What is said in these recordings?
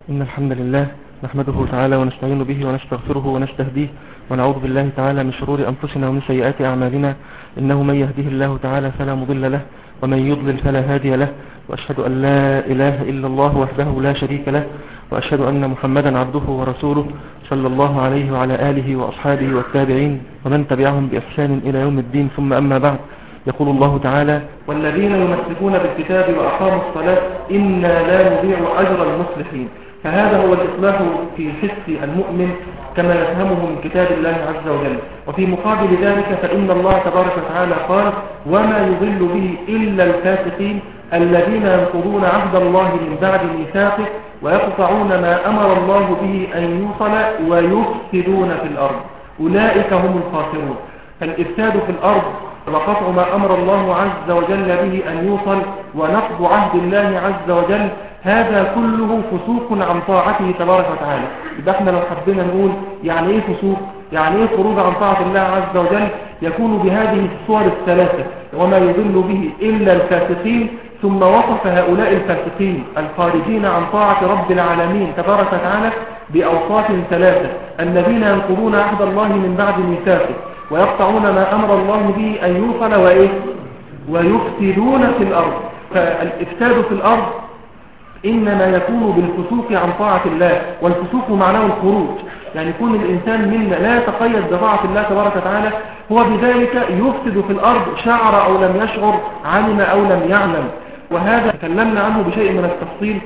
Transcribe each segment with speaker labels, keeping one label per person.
Speaker 1: إن الحمد لله نحمده تعالى ونستعين به ونستغفره ونستهديه ونعوذ بالله تعالى من شرور أنفسنا ومن سيئات أعمالنا. إنه من يهده الله تعالى فلا مضل له ومن يضلل فلا هادي له، وأشهد أن لا إله إلا الله وحده لا شريك له، وأشهد أن محمدا عبده ورسوله صلى الله عليه وعلى آله وأصحابه والتابعين ومن تبعهم بإحسان إلى يوم الدين. ثم أما بعد، يقول الله تعالى: والذين يمسكون بالكتاب وأقاموا الصلاة إنا لا نضيع أجر المصلحين. فهذا هو الإصلاح في حس المؤمن كما يفهمه من كتاب الله عز وجل. وفي مقابل ذلك فإن الله تبارك وتعالى قال: وما يضل به إلا الفاسقين الذين ينقضون عهد الله من بعد ميثاقه ويقطعون ما أمر الله به أن يوصل ويفسدون في الأرض أولئك هم الخاسرون. فالإفساد في الأرض وقطع ما أمر الله عز وجل به أن يوصل ونقض عهد الله عز وجل، هذا كله فسوق عن طاعته تبارك وتعالى. إذا احنا لو حبينا نقول يعني ايه فسوق، يعني ايه خروج عن طاعة الله عز وجل، يكون بهذه الصور الثلاثة: وما يضل به إلا الفاسقين، ثم وصف هؤلاء الفاسقين الخارجين عن طاعة رب العالمين تبارك وتعالى بأوصاف ثلاثة: الذين ينقضون عهد الله من بعد ميثاقه ويقطعون ما أمر الله به أن يوصل ويفسدون في الأرض. فالإفساد في الأرض إنما يكون بالفسوق عن طاعة الله، والفسوق معناه الخروج، يعني يكون الإنسان منا لا يتقيد بطاعة الله تبارك وتعالى، هو بذلك يفسد في الأرض، شعر أو لم يشعر، علم أو لم يعلم. وهذا تكلمنا عنه بشيء من التفصيل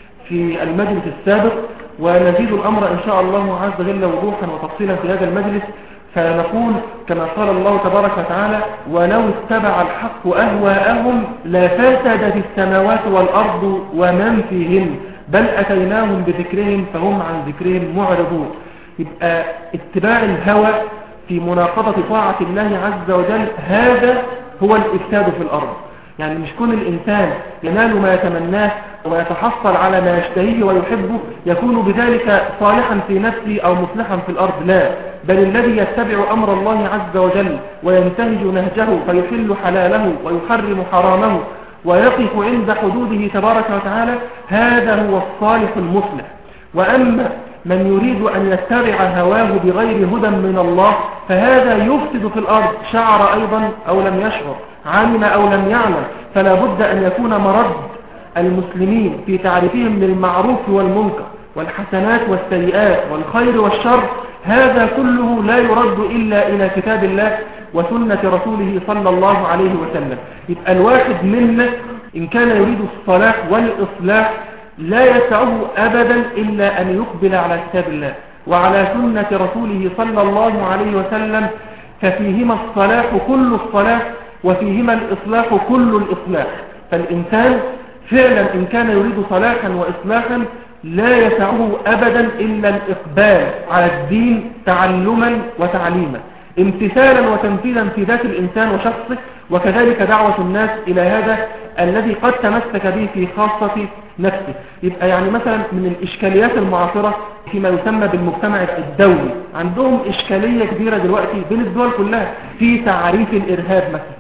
Speaker 1: في المجلس السابق، ونزيد الأمر إن شاء الله عز وجل وضوحا وتفصيلا في هذا المجلس. فنقول كما قال الله تبارك وتعالى: ولو اتبع الحق أهواءهم لفسدت السماوات والأرض ومن فيهن بل أتيناهم بذكرهم فهم عن ذكرهم معرضون. يبقى اتباع الهوى في مناقضة طاعة الله عز وجل هذا هو الإفساد في الأرض. يعني مش كل الإنسان ينال ما يتمناه ويتحصل على ما يشتهيه ويحبه يكون بذلك صالحا في نفسه أو مصلحا في الأرض، لا، بل الذي يتبع أمر الله عز وجل وينتهج نهجه فيحل حلاله ويحرم حرامه ويقف عند حدوده تبارك وتعالى، هذا هو الصالح المصلح. وأما من يريد أن يتبع هواه بغير هدى من الله فهذا يفسد في الأرض، شعر أيضا أو لم يشعر، علم أو لم يعلم. فلا بد أن يكون مرد المسلمين في تعريفهم للمعروف والمنكر والحسنات والسيئات والخير والشر، هذا كله لا يرد إلا إلى كتاب الله وسنة رسوله صلى الله عليه وسلم. يبقى الواحد منا إن كان يريد الصلاح والإصلاح لا يسعه أبدا إلا أن يقبل على كتاب الله وعلى سنة رسوله صلى الله عليه وسلم، ففيهما الصلاح كل الصلاح وفيهما الإصلاح كل الإصلاح. فالإنسان فعلا إن كان يريد صلاحا وإصلاحا لا يسعه أبدا إلا الإقبال على الدين تعلما وتعليما، امتثالا وتنفيذا في ذات الإنسان وشخصه، وكذلك دعوة الناس إلى هذا الذي قد تمسك به في خاصة نفسه. يبقى يعني مثلا من الإشكاليات المعاصرة فيما يسمى بالمجتمع الدولي، عندهم إشكالية كبيرة دلوقتي بين الدول كلها في تعريف الإرهاب مثلا.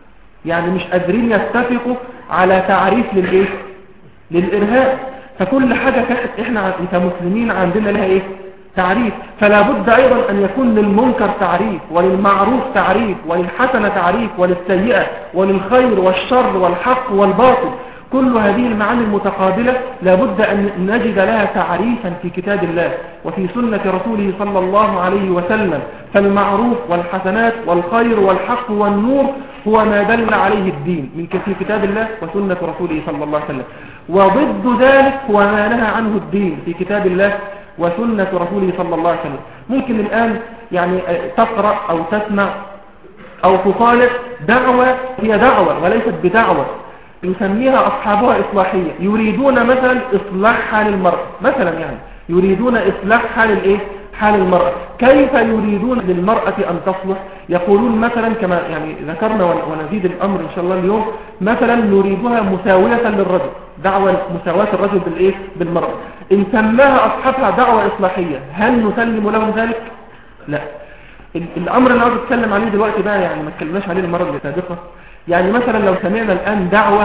Speaker 1: يعني مش قادرين يتفقوا على تعريف للإرهاب. فكل حاجة احنا كمسلمين عندنا لها تعريف. فلا بد أيضا أن يكون للمنكر تعريف، وللمعروف تعريف، وللحسنة تعريف، وللسيئة، وللخير والشر والحق والباطل. كل هذه المعاني المتقابلة لا بد أن نجد لها تعريفا في كتاب الله وفي سنة رسوله صلى الله عليه وسلم. فالمعروف والحسنات والخير والحق والنور هو ما دل عليه الدين من في كتاب الله وسنة رسوله صلى الله عليه وسلم، وضد ذلك هو ما نهى عنه الدين في كتاب الله وسنة رسوله صلى الله عليه وسلم. ممكن الآن يعني تقرأ أو تسمع أو تطالع دعوة هي دعوة وليست بدعوة يسميها أصحابها إصلاحية، يريدون مثلا إصلاح حال المرأة مثلا، يعني يريدون إصلاح حال المرأة. كيف يريدون للمرأة أن تصلح؟ يقولون مثلا كما يعني ذكرنا ونزيد الأمر إن شاء الله اليوم، مثلا نريدها مساوية للرجل، دعوة مساواة الرجل بالمرأة. إن سماها أصحابها دعوة إصلاحية هل نسلم لهم ذلك؟ لا. الأمر اللي عاوز أتكلم عليه دلوقتي بقى يعني ما اتكلمناش عليه المرة السابقة. يعني مثلا لو سمعنا الآن دعوة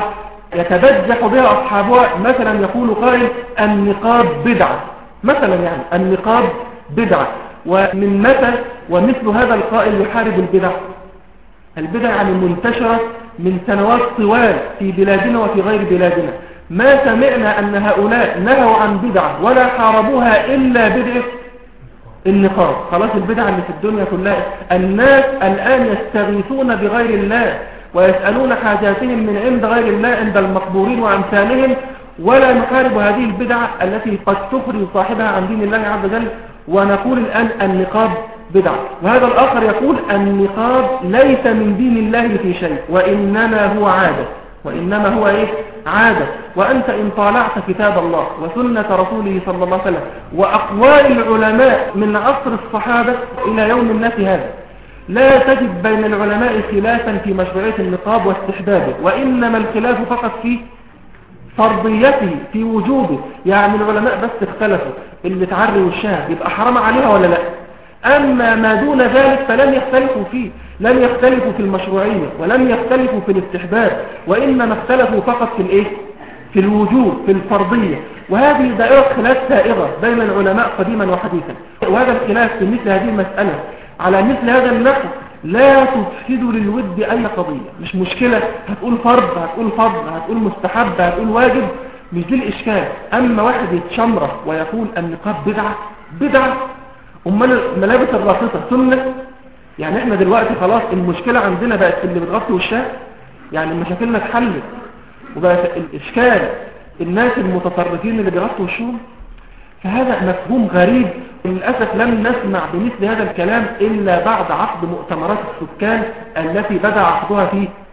Speaker 1: يتبجح بها أصحابها. مثلا يقول قائل النقاب بدعة مثلا، يعني النقاب بدعة. ومن متى ومثل هذا القائل يحارب البدع؟ البدع يعني منتشرة من سنوات طوال في بلادنا وفي غير بلادنا. ما سمعنا أن هؤلاء نهوا عن بدعة ولا حاربوها إلا بدعة النقاب. خلاص البدع اللي في الدنيا كلها، الناس الآن يستغيثون بغير الله ويسألون حاجاتهم من عند غير الله، عند المقبورين وأمثالهم، ولا نحارب هذه البدع التي قد تخرج صاحبها عن دين الله عز وجل. ونقول الآن النقاب بدعة. وهذا الآخر يقول النقاب ليس من دين الله في شيء، وإنما هو عادة. وإنما هو إيه؟ عادة. وأنت إن طالعت كتاب الله وسنة رسوله صلى الله عليه وسلم وأقوال العلماء من عصر الصحابة إلى يوم الناس هذا، لا تجد بين العلماء خلافا في مشروعية النقاب واستحبابه، وإنما الخلاف فقط في فرضيته، في وجوده. يعني العلماء بس اختلفوا اللي تعري وشها يبقى حرام عليها ولا لا. أما ما دون ذلك فلم يختلفوا فيه، لم يختلفوا في المشروعية ولم يختلفوا في الاستحباب، وإنما اختلفوا فقط في الإيه؟ في الوجود، في الفرضية. وهذه دائرة خلاف سائغة بين العلماء قديما وحديثا. وهذا الخلاف في مثل هذه المسألة على مثل هذا النحو لا تفسد للود أي قضية. مش مشكلة هتقول فرض، هتقول فضل، هتقول مستحب، هتقول واجب، مش دي الإشكال. أما واحد يتشمره ويقول النقاب بدعة، أمال الملابس الراقصة سنة. يعني احنا دلوقتي خلاص المشكلة عندنا بقت اللي بتغطي وشها، يعني مشاكلنا اتحلت وبقت الإشكال الناس المتطرفين اللي بيغطوا وشهم. فهذا مفهوم غريب. للأسف لم نسمع بمثل هذا الكلام إلا بعد عقد مؤتمرات السكان التي بدأ عقدها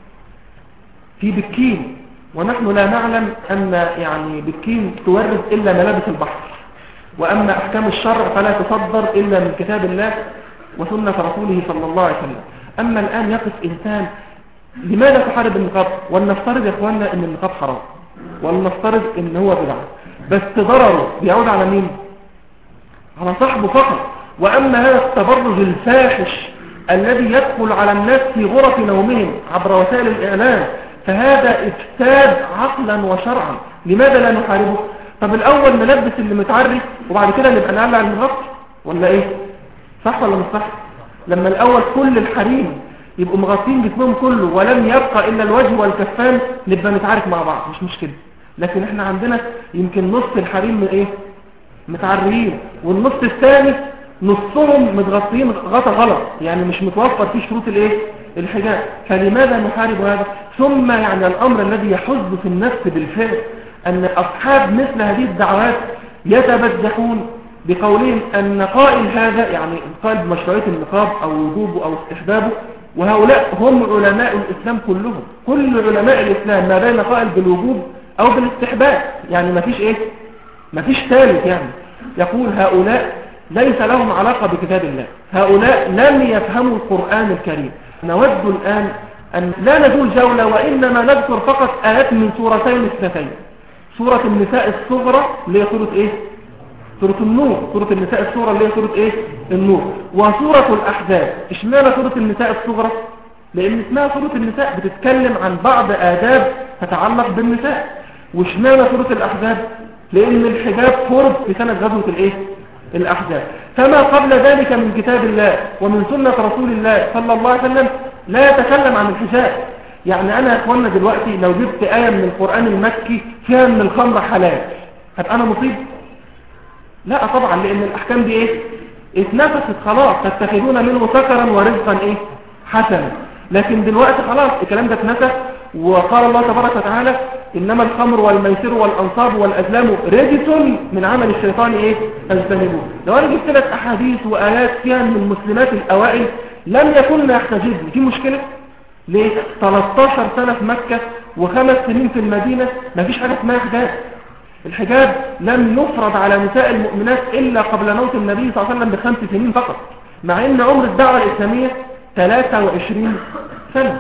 Speaker 1: في بكين، ونحن لا نعلم أن يعني بكين تورد إلا ملابس البحر، وأما أحكام الشرع فلا تصدر إلا من كتاب الله وسنة رسوله صلى الله عليه وسلم. أما الآن يقف إنسان لماذا تحارب النقاب؟ ولنفترض يا إخواننا أن النقاب حرام، ولنفترض أن هو بدعة، بس ضرره بيعود على مين؟ على صاحبه فقط. وأما هذا التبرج الفاحش الذي يدخل على الناس في غرف نومهم عبر وسائل الإعلام، فهذا إفساد عقلا وشرعا. لماذا لا نحاربه؟ طب الأول نلبس اللي متعرف وبعد كده نبقى نقلع المغطي، ولا إيه؟ صح ولا مش صح؟ لما الأول كل الحريم يبقوا مغطين جسمهم كله ولم يبقى إلا الوجه والكفان، نبقى نتعارك مع بعض، مش مشكلة. لكن احنا عندنا يمكن نص الحريم من ايه؟ متعريين، والنص الثاني نصهم متغطيين غطا غلط، يعني مش متوفر فيه شروط الايه؟ الحجاب. فلماذا نحارب هذا؟ ثم يعني الأمر الذي يحز في النفس بالفعل أن أصحاب مثل هذه الدعوات يتبجحون بقولهم أن قائل هذا، يعني قائل بمشروعية النقاب أو وجوبه أو استحبابه، وهؤلاء هم علماء الإسلام كلهم. كل علماء الإسلام ما بين قائل بالوجوب أو بالاستحباب، يعني ما فيش إيه؟ ما فيش ثالث. يعني يقول هؤلاء ليس لهم علاقة بكتاب الله، هؤلاء لم يفهموا القرآن الكريم. نود الآن أن لا نزول جولة، وإنما نذكر فقط آيات من سورتين اثنتين: سورة النساء الصغرى اللي هي سورة إيه؟ سورة النور. سورة النساء الصغرى اللي هي سورة إيه؟ النور. وسورة الأحزاب. اشمعنى سورة النساء الصغرى؟ لأن اسمها سورة النساء بتتكلم عن بعض آداب تتعلق بالنساء. واشمعنى سورة الأحزاب؟ لأن الحجاب فرض في سنة غزوة الإيه؟ الأحزاب. فما قبل ذلك من كتاب الله ومن سنة رسول الله صلى الله عليه وسلم لا يتكلم عن الحجاب. يعني أنا يا أخوانا دلوقتي لو جبت آية من القرآن المكي فيها من الخمر حلال، هبقى أنا مصيب؟ لا طبعا، لأن الأحكام دي إيه؟ اتنفست خلاص، تتخذون منه سكرا ورزقا إيه؟ حسنا. لكن دلوقتي خلاص الكلام ده اتنسخ، وقال الله تبارك وتعالى إنما الخمر والميسر والأنصاب والأزلام رجس من عمل الشيطان إيه؟ فاجتنبوه. لو أنا جبت لك أحاديث وآيات فيها من المسلمات الأوائل لم يكن يحتجب في مشكلة. ليه؟ 13 سنة في مكة و5 سنين في المدينة ما فيش حاجة اسمها حجاب. الحجاب لم يفرض على نساء المؤمنات إلا قبل موت النبي صلى الله عليه وسلم ب5 سنين فقط، مع أن عمر الدعوة الإسلامية 23 سنة.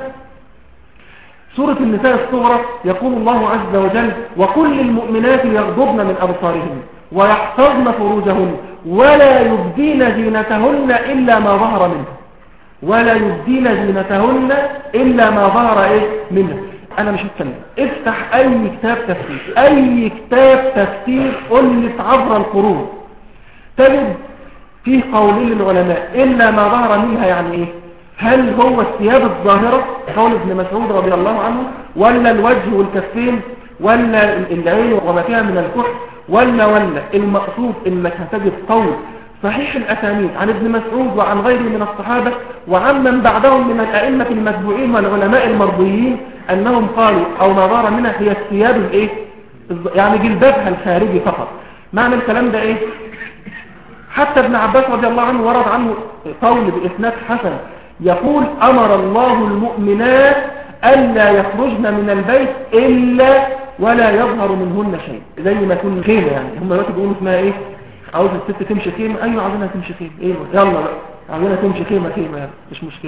Speaker 1: سورة النساء الصغرى يقول الله عز وجل: وكل المؤمنات يغضبن من أبصارهن ويحفظن فروجهن ولا يبدين زينتهن إلا ما ظهر منها. ولا يبدين زينتهن إلا ما ظهر إيه؟ منها. انا مش هتكلم، افتح اي كتاب تفسير، اي كتاب تفسير ألف عبر القرون، تجد فيه قولين للعلماء الا ما ظهر منها. يعني ايه؟ هل هو الثياب الظاهرة قول ابن مسعود رضي الله عنه، ولا الوجه والكفين، ولا العين وما فيها من الكحل، ولا المقصود انك هتجد قول صحيح الاسانيد عن ابن مسعود وعن غيره من الصحابة وعن من بعدهم من الائمة المتبوعين والعلماء المرضيين انهم قالوا او ما ظهر منها هي الثياب الايه، يعني جلبابها الخارجي فقط. معنى الكلام ده ايه؟ حتى ابن عباس رضي الله عنه ورد عنه قول بإسناد حسن يقول أمر الله المؤمنات ألا يخرجن من البيت إلا ولا يظهر منهن شيء، زي ما يكون خيمة. يعني هم دلوقتي بيقولوا اسمها ايه؟ عاوز الست تمشي خيمة، ايوه عاوزينها تمشي خيمة، ايه يلا بقى عاوزينها تمشي خيمة يعني مش مشكلة.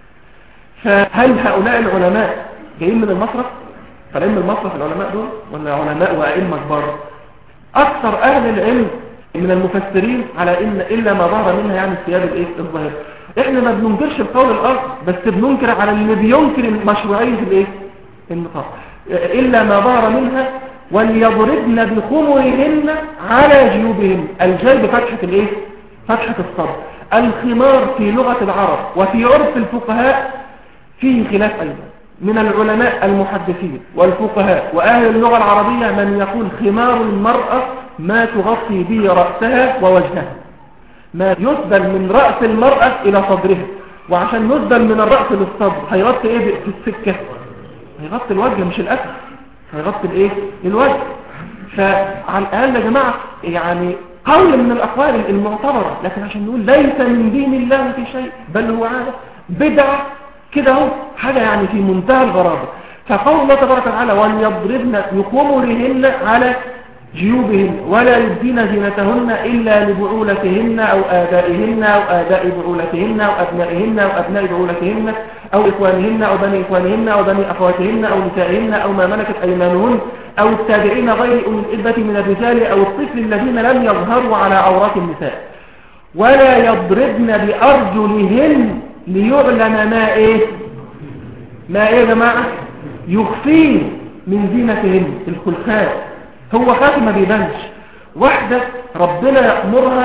Speaker 1: فهل هؤلاء العلماء جايين من المصرف؟ طالعين من المصرف العلماء دول ولا علماء وأئمة كبار؟ أكثر أهل العلم من المفسرين على إن إلا ما ظهر منها يعني الثياب الايه الظاهرة. احنا ما بننكرش القول الآخر، بس بننكر على اللي بينكر مشروعية الايه النقاط. إلا ما ظهر منها وليضربن بخمرهن على جيوبهن، الجاي بفتحة الايه فتحة الصدر. الخمار في لغة العرب وفي عرف الفقهاء فيه خلاف أيضا من العلماء المحدثين والفقهاء وأهل اللغة العربية من يقول خمار المرأة ما تغطي به رأسها ووجهها، ما يسبل من رأس المرأة إلى صدرها، وعشان يسبل من الرأس للصدر هيغطي ايه في السكة؟ هيغطي الوجه مش الأكل، هيغطي الايه الوجه. فعلى الأقل يا جماعة يعني قول من الأقوال المعتبرة، لكن عشان نقول ليس من دين الله في شيء بل هو عادة بدعة كده اهو، حاجة يعني في منتهى الغرابة. فقول الله تبارك وتعالى وليضربن بخمرهن على جيوبهن ولا يبدين زينتهن إلا لبعولتهن أو آبائهن أو آباء بعولتهن أو أبنائهن أو أبناء بعولتهن أو إخوانهن أو بني إخوانهن أو بني أخواتهن أو نسائهن أو ما ملكت أيمانهن أو التابعين غير أولي الإربة من الرجال أو الطفل الذين لم يظهروا على عورات النساء ولا يضربن بأرجلهن ليعلم ما إيه يا جماعة يخفين من زينتهن الخلخات. هو خاتم ما بيبانش، واحدة ربنا يأمرها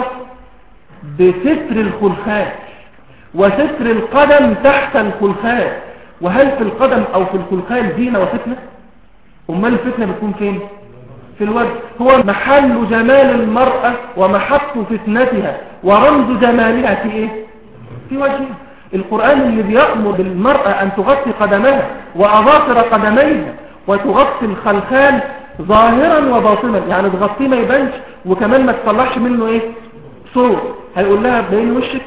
Speaker 1: بستر الخلخات وستر القدم تحت الخلخات. وهل في القدم أو في الخلخات زينة وفتنة؟ أمال الفتنة بتكون فين؟ في الوجه. هو محل جمال المرأة ومحط فتنتها ورمز جمالها في إيه؟ في وجهها. القرآن اللي بيأمر بالمرأة أن تغطي قدمها وأظافر قدميها وتغطي الخلخال ظاهرا وباطنا، يعني تغطيه ما يبانش وكمان ما تطلعش منه ايه صوت. هيقول لها بين وشك.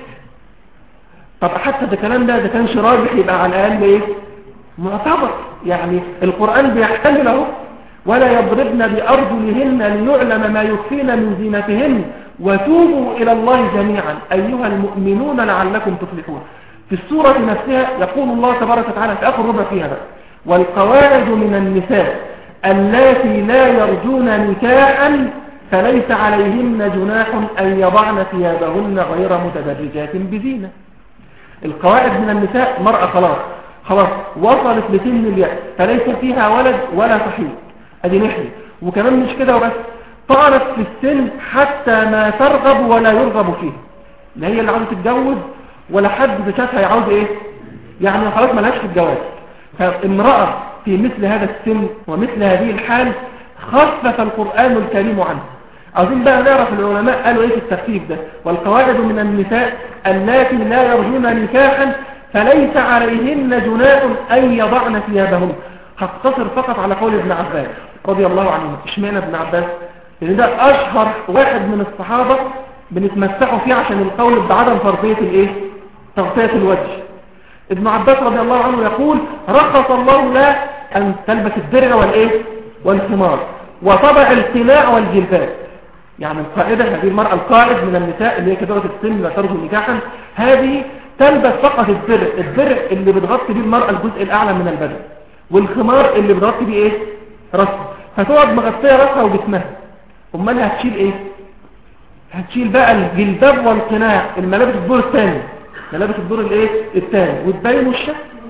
Speaker 1: طب حتى ده كلام ده كانش راجح يبقى على الاقل ايه معتبر. يعني القرآن بيحتمل اهو ولا يضربن بأرجلهن ليعلم ما يخفين من زينتهن وتوبوا إلى الله جميعا أيها المؤمنون لعلكم تفلحون. في السورة نفسها يقول الله تبارك وتعالى في آخر ربع فيها بقى والقواعد من النساء اللاتي لا يرجون نكاحا فليس عليهن جناح أن يضعن ثيابهن غير متبرجات بزينة. القواعد من النساء مرأة خلاص وصلت لسن اليأس فليس فيها ولد ولا صحيح ادي نحن. وكمان مش كده وبس، طالت في السن حتى ما ترغب ولا يرغب فيه، لا هي اللي عاوزة تتجوز ولا حد شافها يعود ايه يعني خلاص ملهاش في الجواز. فامرأة في مثل هذا السن ومثل هذه الحال خفف القرآن الكريم عنه. عاوزين بقى نعرف العلماء قالوا ايه في التخفيف ده. والقواعد من النساء اللاتي لا يرجون نكاحا فليس عليهن جناح أن يضعن ثيابهن. هقتصر فقط على قول ابن عباس رضي الله عنه. اشمعنى ابن عباس؟ لأن ده أشهر واحد من الصحابة بنتمسحوا فيه عشان القول بعدم فرضية الايه تغطية الوجه. ابن عباس رضي الله عنه يقول رخص الله له أن تلبس الدرع والايه والخمار وطبع القناع والجلباب. يعني القائدة هذه المرأة القائد من النساء اللي هي كبيرة السن لا ترجو نكاحا هذه تلبس فقط الدرع اللي بتغطي بيه المرأة الجزء الأعلى من البدن والخمار اللي بتغطي بيه ايه رأسها. فتقعد مغطية رأسها وجسمها. امال هتشيل ايه؟ هتشيل بقى الجلباب والقناع الملابس الدور الثاني، ملابس الدور الايه الثاني وتبين وشها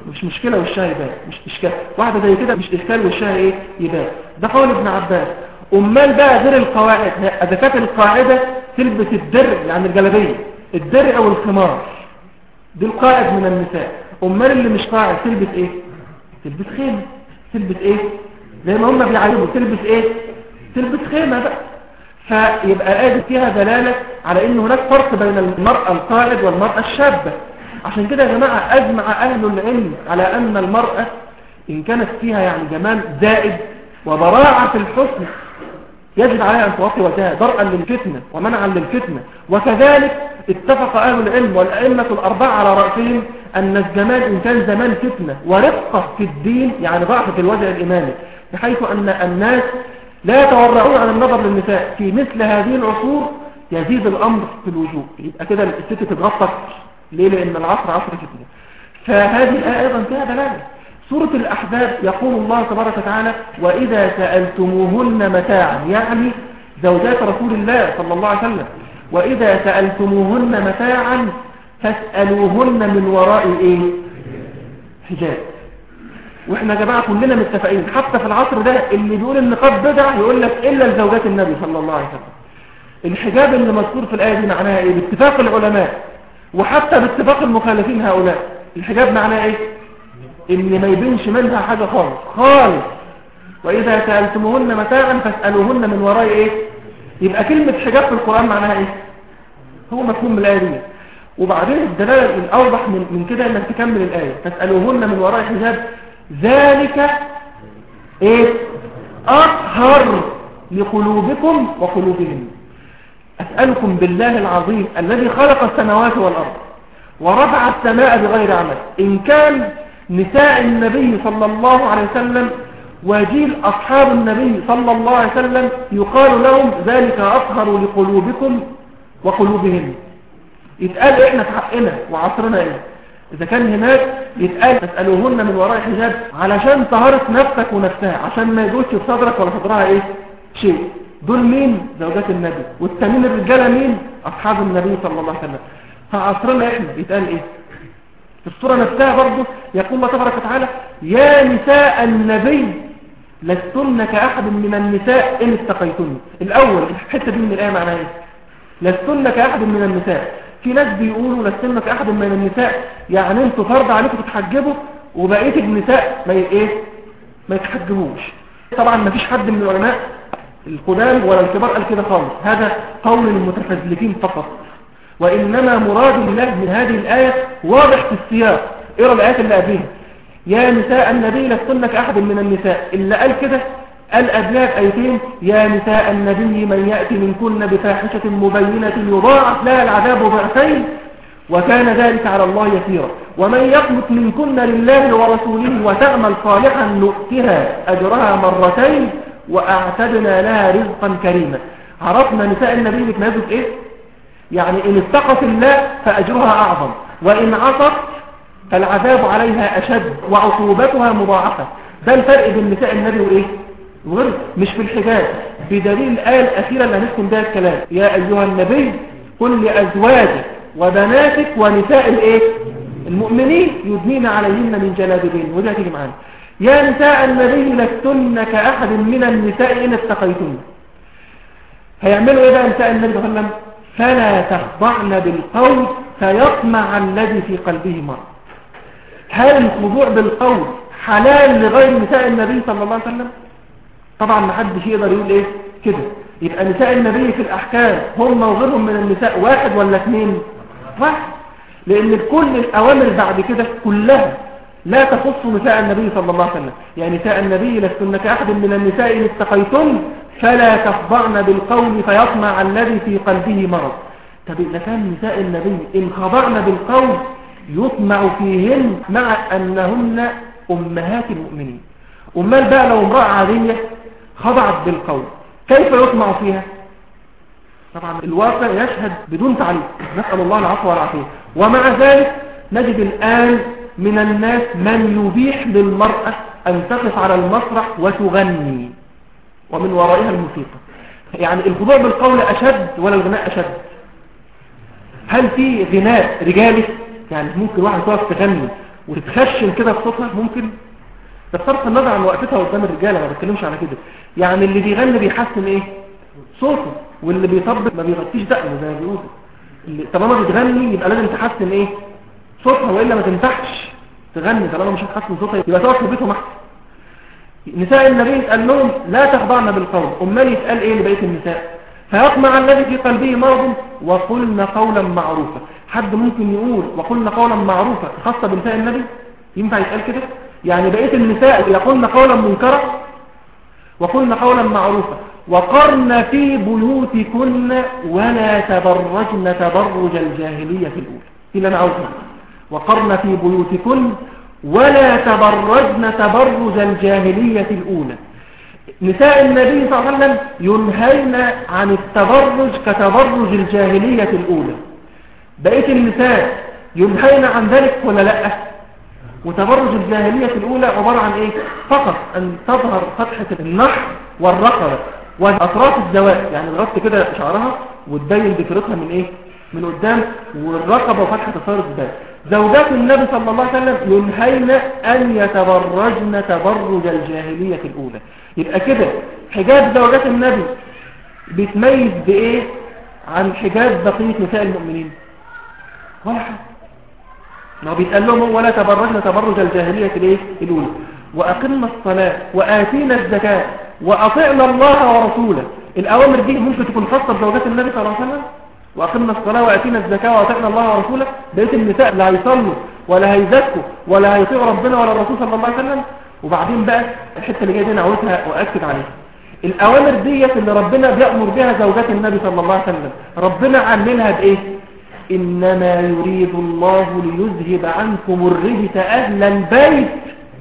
Speaker 1: مش مشكلة وشها يبان، مش إشكال. واحدة زي كده مش إشكال وشها إيه يبان. ده قول ابن عباس. أمال بقى غير القواعد، إذا كانت القاعدة تلبس الدرع يعني الجلابية، الدرع أو الخمار، دي القاعد من النساء. أمال اللي مش قاعد تلبس إيه؟ تلبس خيمة. تلبس إيه؟ زي ما هم بيعيبوا تلبس إيه؟ تلبس خيمة بقى. فيبقى الآية فيها دلالة على إن هناك فرق بين المرأة القاعد والمرأة الشابة. عشان كده يا جماعة أجمع أهل العلم على أن المرأة إن كانت فيها يعني جمال زائد وبراعة في الحسن يجب عليها أن توقي وجهها درءا للفتنة ومنعا للفتنة. وكذلك اتفق أهل العلم والأئمة الأربعة على رأسهم أن الزمان إن كان زمان فتنة ورقة في الدين يعني ضعف في الوجه الإيماني، بحيث أن الناس لا يتورعون عن النظر للنساء في مثل هذه العصور، يزيد الأمر في الوجوب. يبقى كده الست تتغطى. ليه؟ لأن العصر عصر فتنة. فهذه الآية أيضا فيها دلالة. سورة الأحزاب يقول الله تبارك وتعالى: وإذا سألتموهن متاعا، يعني زوجات رسول الله صلى الله عليه وسلم، وإذا سألتموهن متاعا فاسألوهن من وراء إيه؟ حجاب. وإحنا يا جماعة كلنا متفقين حتى في العصر ده اللي بيقول النقاب بدعة يقول لك إلا لزوجات النبي صلى الله عليه وسلم. الحجاب اللي مذكور في الآية دي معناها إيه؟ باتفاق العلماء وحتى باتفاق المخالفين هؤلاء، الحجاب معناه إيه؟ إن ما يبينش منها حاجة خالص. وإذا سألتموهن متاعا فاسألوهن من وراء إيه؟ يبقى كلمة حجاب في القرآن معناها إيه؟ هو مفهوم من الآية دي. وبعدين الدلالة الأوضح من كده إنك تكمل الآية: فاسألوهن من وراء حجاب ذلك إيه؟ أطهر لقلوبكم وقلوبهم. أسألكم بالله العظيم الذي خلق السماوات والأرض ورفع السماء بغير عمد، إن كان نساء النبي صلى الله عليه وسلم وجيل أصحاب النبي صلى الله عليه وسلم يقال لهم ذلك أطهر لقلوبكم وقلوبهم، يتقال إحنا في حقنا وعصرنا إيه؟ إذا كان هناك يتقال تسألوهن من وراء حجاب علشان طهارة نفسك ونفسها، عشان ما يجوش في صدرك ولا صدرها إيه؟ شيء. دول مين؟ زوجات النبي. والتانيين الرجالة مين؟ أصحاب النبي صلى الله عليه وسلم. فعصرنا إحنا يتقال إيه؟ في الصورة نفسها برضه يقول الله تبارك وتعالى: يا نساء النبي لستن كأحد من النساء إن اتقيتن. الأول الحتة دي من الآية معناها إيه؟ لستن كأحد من النساء. في ناس بيقولوا لستن كأحد من النساء يعني انتوا فرض عليكم تتحجبوا وبقية النساء ما يتحجبوش. طبعا ما فيش حد من العلماء القدام ولا الكبار قال كده خالص، هذا قول المتفزلكين فقط. وإنما مراد الله من هذه الآية واضح في السياق. اقرأ الآيات اللي قبلها: يا نساء النبي لستن كأحد من النساء. اللي قال كده قال قبلها بآيتين: يا نساء النبي من يأتي منكن بفاحشة مبينة يضاعف لها العذاب ضعفين وكان ذلك على الله يسيرا ومن يقنط منكن لله ورسوله وتعمل صالحا نؤتها أجرها مرتين وأعتدنا لها رزقا كريما. عرفنا نساء النبي بتنازل إيه؟ يعني إن اتقت الله فأجرها أعظم، وإن عصت فالعذاب عليها أشد وعقوبتها مضاعفة. ده الفرق بين نساء النبي وإيه؟ وغير مش في الحجاب، بدليل الآية الأخيرة اللي هنسكن بها الكلام: يا أيها النبي قل لأزواجك وبناتك ونساء الإيه؟ المؤمنين يدنين عليهن من جلابيبهن. وده هتيجي معانا: يا نساء النبي لستن كأحد من النساء إن اتقيتن. هيعملوا إيه بقى نساء النبي صلى الله عليه وسلم؟ فلا تخضعن بالقول فيطمع الذي في قلبه مرض. هل الخضوع بالقول حلال لغير نساء النبي صلى الله عليه وسلم؟ طبعا ما حدش يقدر يقول ايه كده. يبقى نساء النبي في الأحكام هم وغيرهم من النساء واحد ولا اثنين؟ واحد. لأن كل الأوامر بعد كده كلها لا تخص نساء النبي صلى الله عليه وسلم. يعني نساء النبي لستن كأحد من النساء إن اتقيتن فلا تخضعن بالقول فيطمع الذي في قلبه مرض. طب إذا كان نساء النبي إن خضعن بالقول يطمع فيهن مع أنهن أمهات المؤمنين، أمال بقى لو امرأة عادية خضعت بالقول كيف يطمع فيها؟ طبعا الواقع يشهد بدون تعليق، نسأل الله العفو والعافية. ومع ذلك نجد الآن من الناس من يبيح للمرأة أن تقف على المسرح وتغني ومن ورائها الموسيقى. يعني الخضوع بالقول أشد ولا الغناء أشد؟ هل في غناء رجالي؟ يعني ممكن واحد تقف تغني وتتخشن كده في صوتها ممكن؟ ده بصرف النظر عن وقفتها قدام الرجاله، ما بتكلمش على كده. يعني اللي بيغني بيحسن ايه صوته، واللي بيطبق ما بيغطيش دقنه زي ما بيقولوا. طالما بتغني يبقى لازم تحسن ايه صوتها، والا ما تنفعش تغني. طالما مش هتحسن صوتها يبقى تقعد في بيتهم احسن. نساء النبي يتقال لهم لا تخضعن بالقول، امال يتقال ايه لبقيه النساء؟ فيطمع الذي في قلبه مرض وقلن قولا معروفا. حد ممكن يقول وقلن قولا معروفا خاصه بنساء النبي؟ ينفع يتقال كده؟ يعني بقيه النساء يقولن قولا منكرا وقلن قولا معروفا وقرن في بيوتكن ولا تبرجن تبرج الجاهليه الاولى. دي اللي انا عاوزها. وقرن في بيوتكن ولا تبرجن تبرج الجاهليه الاولى. نساء النبي صلى الله عليه وسلم ينهين عن التبرج كتبرج الجاهليه الاولى. بقيه النساء ينهين عن ذلك ولا لا؟ وتبرج الجاهلية الأولى عبارة عن إيه؟ فقط أن تظهر فتحة النحر والرقبة وأطراف الزواج، يعني تغطي كده شعرها وتبين ذكرتها من إيه؟ من قدام، والرقبة وفتحة صار الزواج. زوجات النبي صلى الله عليه وسلم ينهين أن يتبرجن تبرج الجاهلية الأولى. يبقى كده حجاب زوجات النبي بيتميز بإيه عن حجاب بقية نساء المؤمنين؟ ولا حاجة. ما بيتقال لهم ولا تبرجنا تبرج الجاهلية الأولى وأقمنا الصلاة وآتينا الزكاة وأطعنا الله ورسوله. الأوامر دي ممكن تكون خاصة بزوجات النبي صلى الله عليه وسلم. وأقمنا الصلاة وآتينا الزكاة وأطعنا الله ورسوله. بقية النساء لا هيصلوا ولا هيزكوا ولا هيطيعوا ربنا ولا الرسول صلى الله عليه وسلم. وبعدين بقى الحتة اللي جاية دي أنا عاوزها وأكد عليها. الأوامر ديت اللي ربنا بيأمر بها زوجات النبي صلى الله عليه وسلم، ربنا عللها بإيه؟ إنما يريد الله ليذهب عنكم الرجس أهل البيت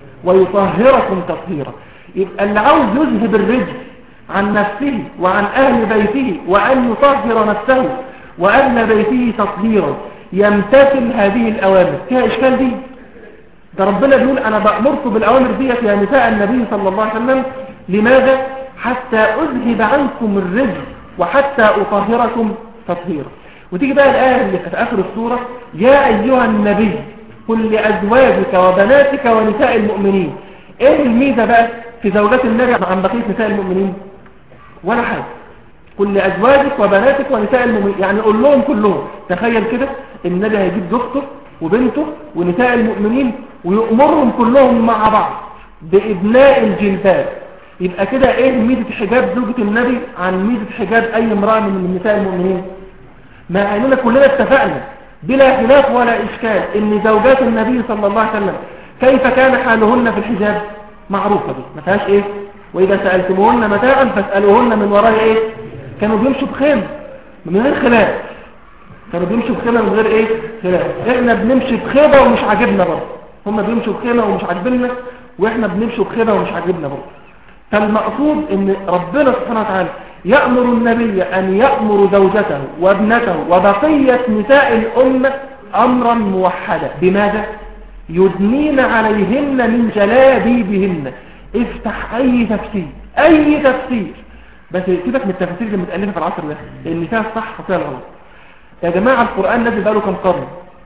Speaker 1: ويطهركم تطهيرا. يبقى اللي عاوز يذهب الرجس عن نفسه وعن أهل بيته وأن يطهر نفسه وأهل بيته تطهيرا يمتثل هذه الأوامر. فيها إشكال دي؟ ده ربنا بيقول أنا بأمركم بالأوامر دي يا نساء النبي صلى الله عليه وسلم. لماذا؟ حتى أذهب عنكم الرجس وحتى أطهركم تطهيرا. وتيجي بقى الآية اللي في آخر السورة يا أيها النبي قل لأزواجك وبناتك ونساء المؤمنين. إيه الميزة بقى في زوجات النبي عن بقية نساء المؤمنين؟ ولا حاجة. قل لأزواجك وبناتك ونساء المؤمنين، يعني قول لهم كلهم. تخيل كده النبي هيجيب زوجته وبنته ونساء المؤمنين ويأمرهم كلهم مع بعض بإبناء الجلباب. يبقى كده إيه ميزة حجاب زوجة النبي عن ميزة حجاب أي امرأة من نساء المؤمنين؟ مع أننا كلنا اتفقنا بلا خلاف ولا إشكال إن زوجات النبي صلى الله عليه وسلم كيف كان حالهن في الحجاب معروفة دي ما فيهاش إيه. وإذا سألتموهن متاعا فاسألوهن من وراء إيه؟ كانوا بيمشوا بخيمة من غير خلاف. كانوا بيمشوا بخيمة من غير إيه؟ خلاف. إحنا بنمشي بخيمة ومش عاجبنا برضه. هم بيمشوا بخيمة ومش عاجبنا وإحنا بنمشي بخيمة ومش عاجبنا برضه. فالمقصود إن ربنا سبحانه وتعالى يأمر النبي أن يأمر زوجته وابنته وبقية نساء الأمة أمرا موحدا. بماذا؟ يدنين عليهن من جلابيبهن. افتح أي تفسير أي تفسير، بس سيبك من التفاسير اللي متألفة في العصر ده لأن فيها الصح وفيها الغلط. يا جماعة القرآن نزل بقاله كم قرن؟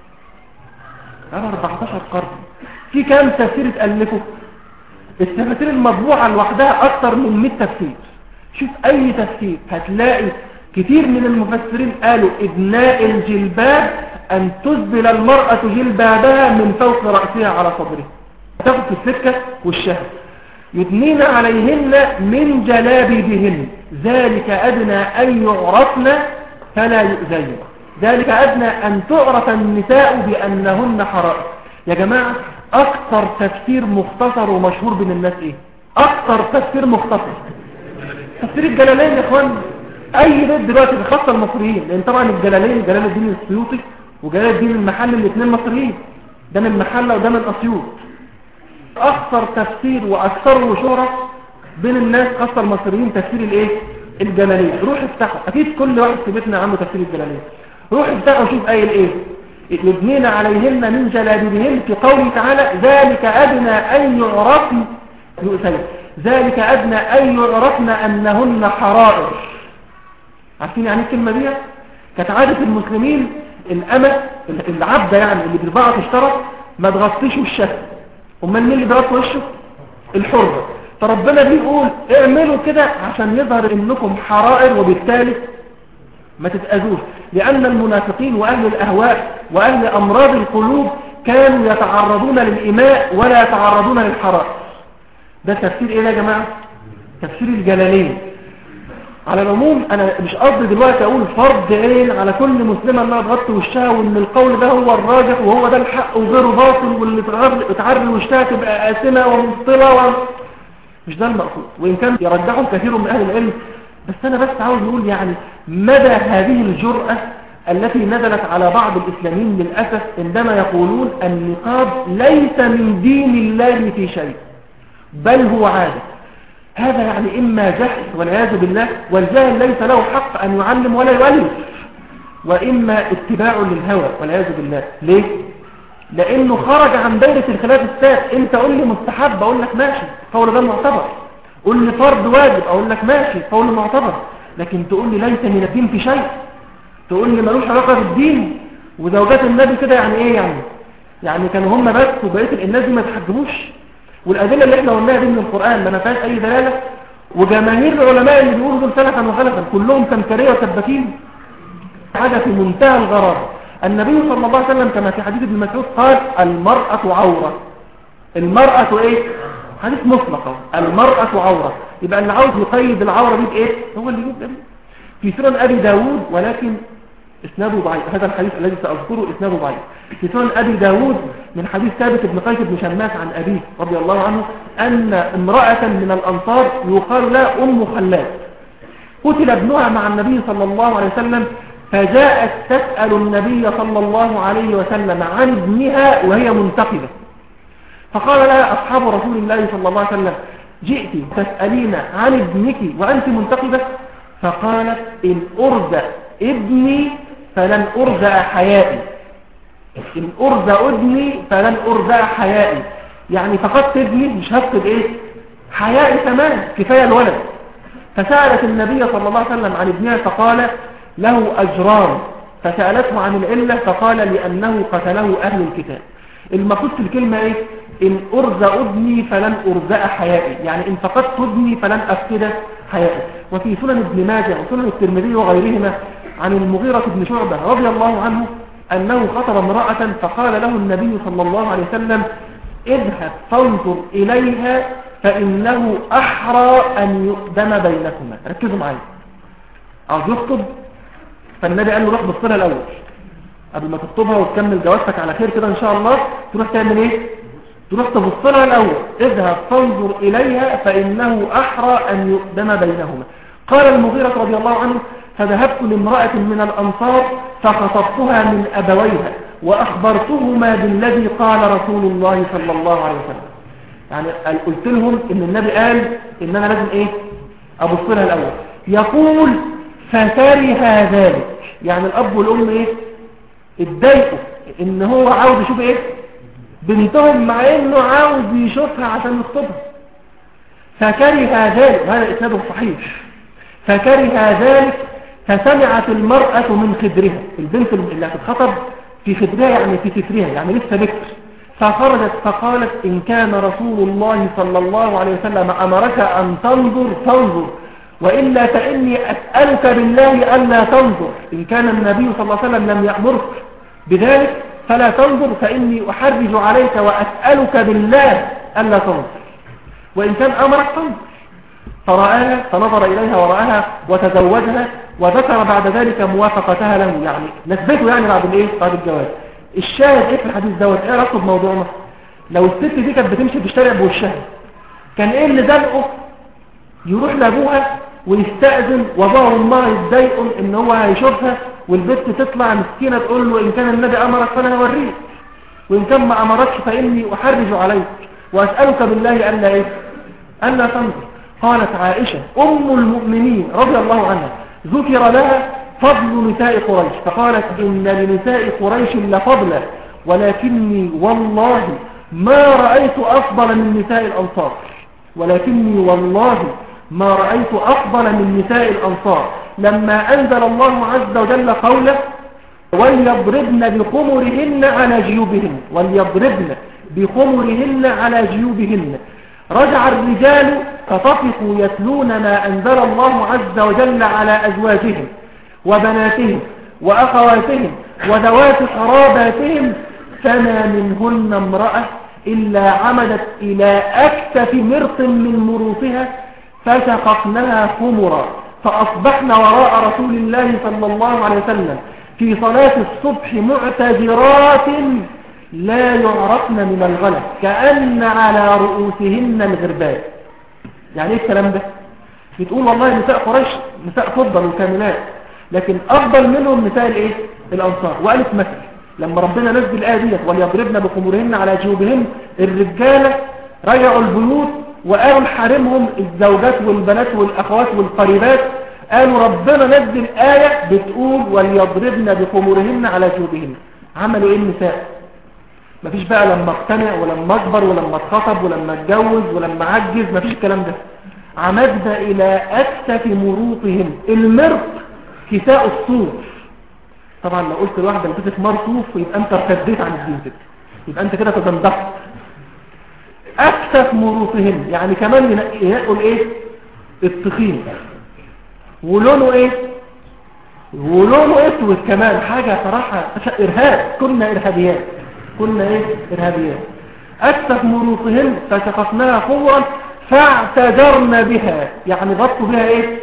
Speaker 1: 14 قرن. في كام تفسير اتألفوا؟ التفاسير المطبوعة لوحدها أكثر من 100 تفسير. شوف أي تفسير هتلاقي كتير من المفسرين قالوا إبناء الجلباب أن تسبل المرأة جلبابها من فوق رأسها على صدرها تاخد في السكة والشهر. يدنين عليهن من جلابيبهن ذلك أدنى أن يعرفن فلا يؤذين. ذلك أدنى أن تعرف النساء بأنهن حرائر. يا جماعة أكثر تفسير مختصر ومشهور بين الناس إيه؟ أكثر تفسير مختصر تفسير الجلالين يا اخوان. اي بيت دلوقتي خاصه المصريين، لان طبعا الجلالين جلال الدين السيوطي وجلال الدين المحلي الاثنين مصريين، ده من محله وده من اسيوط. اكثر تفسير واكثر شهره بين الناس خاصه المصريين تفسير الايه؟ الجلالين. روح افتحوا، اكيد كل واحد في بيتنا عنده تفسير الجلالين. روح افتحوا وشوف ايه الايه يدنين عليهن من جلابيبهن في قوله تعالى ذلك ادنى ان يعرفن يؤسين. ذلك أدنى أن يعرفن أنهن حرائر. عارفين يعني الكلمة دي؟ كانت عادة المسلمين الأمة العبدة يعني اللي بتباع تشترى ما تغطيش وشها. امال مين اللي بيغطي وشه؟ الحرة. فربنا بيقول اعملوا كده عشان يظهر انكم حرائر، وبالتالي ما تتأذوش، لان المنافقين واهل الاهواء واهل امراض القلوب كانوا يتعرضون للإماء ولا يتعرضون للحرائر. ده تفسير ايه يا جماعة؟ تفسير الجلالين. على العموم انا مش قصدي دلوقتي اقول فرض عين على كل مسلمة انها تغطي وشها، وان القول ده هو الراجح وهو ده الحق وغيره باطل، واللي تعرض وشها تبقى آثمة ومبطلة مش ده المقصود، وان كان يرجحه كثير من اهل العلم. بس انا بس عاوز نقول يعني مدى هذه الجرأة التي نزلت على بعض الاسلاميين للأسف عندما يقولون النقاب ليس من دين الله في شيء بل هو عادة. هذا يعني إما جهل والعياذ بالله، والجاهل ليس له حق أن يعلم ولا يؤلف، وإما اتباع للهوى والعياذ بالله. ليه؟ لأنه خرج عن دائرة الخلاف السائغ. أنت قول لي مستحب أقول لك ماشي، قول ده معتبر. قول لي فرض واجب أقول لك ماشي، قول معتبر. لكن تقول لي ليس من الدين في شيء، تقول لي ملوش علاقة بالدين، وزوجات النبي كده يعني إيه يعني كانوا هم بس وبقية الناس دي ما تحجموش؟ والأدلة اللي احنا قلناها دي من القرآن ما فيهاش أي دلالة. وجماهير العلماء اللي بيقولوا دول سلفا وخلفا كلهم تنكرية وسباكين، حاجة في منتهى الغرابة. النبي صلى الله عليه وسلم كما في حديث ابن مسعود قال المرأة عورة. المرأة ايه؟ حديث مطلق، المرأة عورة. يبقى اللي عاوز يقيد العورة دي بايه؟ هو اللي يجيب دليل. في سنن أبي داود ولكن اسناده ضعيف، هذا الحديث الذي سأذكره اسناده ضعيف. في سنن أبي داود من حديث ثابت بن قيس بن شماس عن أبيه رضي الله عنه أن امرأة من الأنصار يقال لها أم خلاد قتل ابنها مع النبي صلى الله عليه وسلم، فجاءت تسأل النبي صلى الله عليه وسلم عن ابنها وهي منتقبة، فقال لها أصحاب رسول الله صلى الله عليه وسلم جئت تسألين عن ابنك وأنت منتقبة؟ فقالت إن أرضى ابني فلن أرضى حيائي، إن أرضى ابني فلن أرضى حيائي، يعني فقدت ابني مش هفقد إيه؟ حيائي كمان، كفاية الولد. فسألت النبي صلى الله عليه وسلم عن ابنها فقال له أجران، فسألته عن العلة فقال لأنه قتله أهل الكتاب. المقصود في الكلمة إيه؟ إن أرضى ابني فلن أرضى حيائي، يعني إن فقدت ابني فلن أفقد حيائي. وفي سنن ابن ماجه وسنن الترمذي وغيرهما عن المغيرة بن شعبة رضي الله عنه أنه خطب امرأة فقال له النبي صلى الله عليه وسلم اذهب فانظر إليها فإنه أحرى أن يقدم بينكما. ركزوا معايا، عاوز يخطب فالنبي قال له روح بصلها الأول قبل ما تخطبها وتكمل جوازتك على خير كده إن شاء الله، تروح تعمل إيه؟ تروح تبصلها الأول، اذهب فانظر إليها فإنه أحرى أن يقدم بينهما. قال المغيرة رضي الله عنه فذهبت لامرأة من الأنصار فخطبتها من أبويها وأخبرتهما بالذي قال رسول الله صلى الله عليه وسلم. يعني قلت لهم إن النبي قال إن أنا لازم إيه؟ أبص لها الأول. يقول فكره ذلك، يعني الأب والأم إيه؟ اتضايقوا إن هو عاوز يشوف إيه؟ بنتهم، مع إنه عاوز يشوفها عشان يخطبها. فكره ذلك، هذا إسناده صحيح. فكره ذلك فسمعت المرأة من خدرها، البنت اللي هتتخطب في خدرها يعني في سترها، يعني لسه بكر. فخرجت فقالت إن كان رسول الله صلى الله عليه وسلم أمرك أن تنظر فانظر، وإلا فإني أسألك بالله ألا تنظر. إن كان النبي صلى الله عليه وسلم لم يأمرك بذلك فلا تنظر، فإني أحرج عليك وأسألك بالله ألا تنظر، وإن كان أمرك تنظر. فرآها فنظر إليها ورآها وتزوجها، وذكر بعد ذلك موافقتها له، يعني نثبته يعني بعد الايه؟ بعد الجواز. الشاهد ايه في الحديث دوت؟ ايه رأسه بموضوعنا؟ لو الست دي كانت بتمشي في الشارع بوشها كان ايه اللي زنقه؟ يروح لابوها ويستأذن، وابوها وامها يتضايقوا ان هو هيشوفها، والبنت تطلع مسكينه تقول له ان كان النبي امرك فانا هوريك، وان كان ما امركش فاني احرج عليك واسالك بالله الا ايه؟ الا تنظر. قالت عائشة أم المؤمنين رضي الله عنها ذكر لها فضل نساء قريش فقالت إن لنساء قريش لفضلا ولكني والله ما رأيت أفضل من نساء الأنصار، ولكني والله ما رأيت أفضل من نساء الأنصار لما أنزل الله عز وجل قوله وليضربن بخمرهن على جيوبهن، وليضربن بخمرهن على جيوبهن. رجع الرجال فطفقوا يتلون ما أنزل الله عز وجل على أزواجهم وبناتهم وأخواتهم وذوات قراباتهم، فما منهن امرأة إلا عمدت إلى أكتف مرط من مروطها فشققنها خمرا، فأصبحن وراء رسول الله صلى الله عليه وسلم في صلاة الصبح معتذرات لا يعرفن من الغلب كأن على رؤوسهن الغرباء. يعني ايه الكلام ده؟ بتقول والله نساء قريش نساء فضل وكاملات، لكن أفضل منهم نساء الايه؟ الأنصار. وقالت مثل لما ربنا نزل الآية ديت وليضربن بخمرهن على جيوبهن، الرجالة رجعوا البيوت وقالوا لحريمهم الزوجات والبنات والأخوات والقريبات، قالوا ربنا نزل آية بتقول وليضربن بخمرهن على جيوبهن. عملوا ايه النساء؟ مفيش بقى لما اقتنع ولما اكبر ولما اتخطب ولما اتجوز ولما عجز، مفيش الكلام ده. عمدنا الى اكتف مروطهم. المرط كساء الصوف. طبعا لو قلت لواحده لبست مار صوف يبقى انت ارتديت عن الدين كده، يبقى انت كده تزندقت. اكتف مروطهم يعني كمان ينقل ايه؟ التخين. ولونه ايه؟ ولونه اسود كمان، حاجه صراحه ارهاب. كنا ارهابيات، كنا ايه؟ ارهابيات. اكتف مروطهن فشققناها خمرا فاعتذرن بها، يعني غطوا بها ايه؟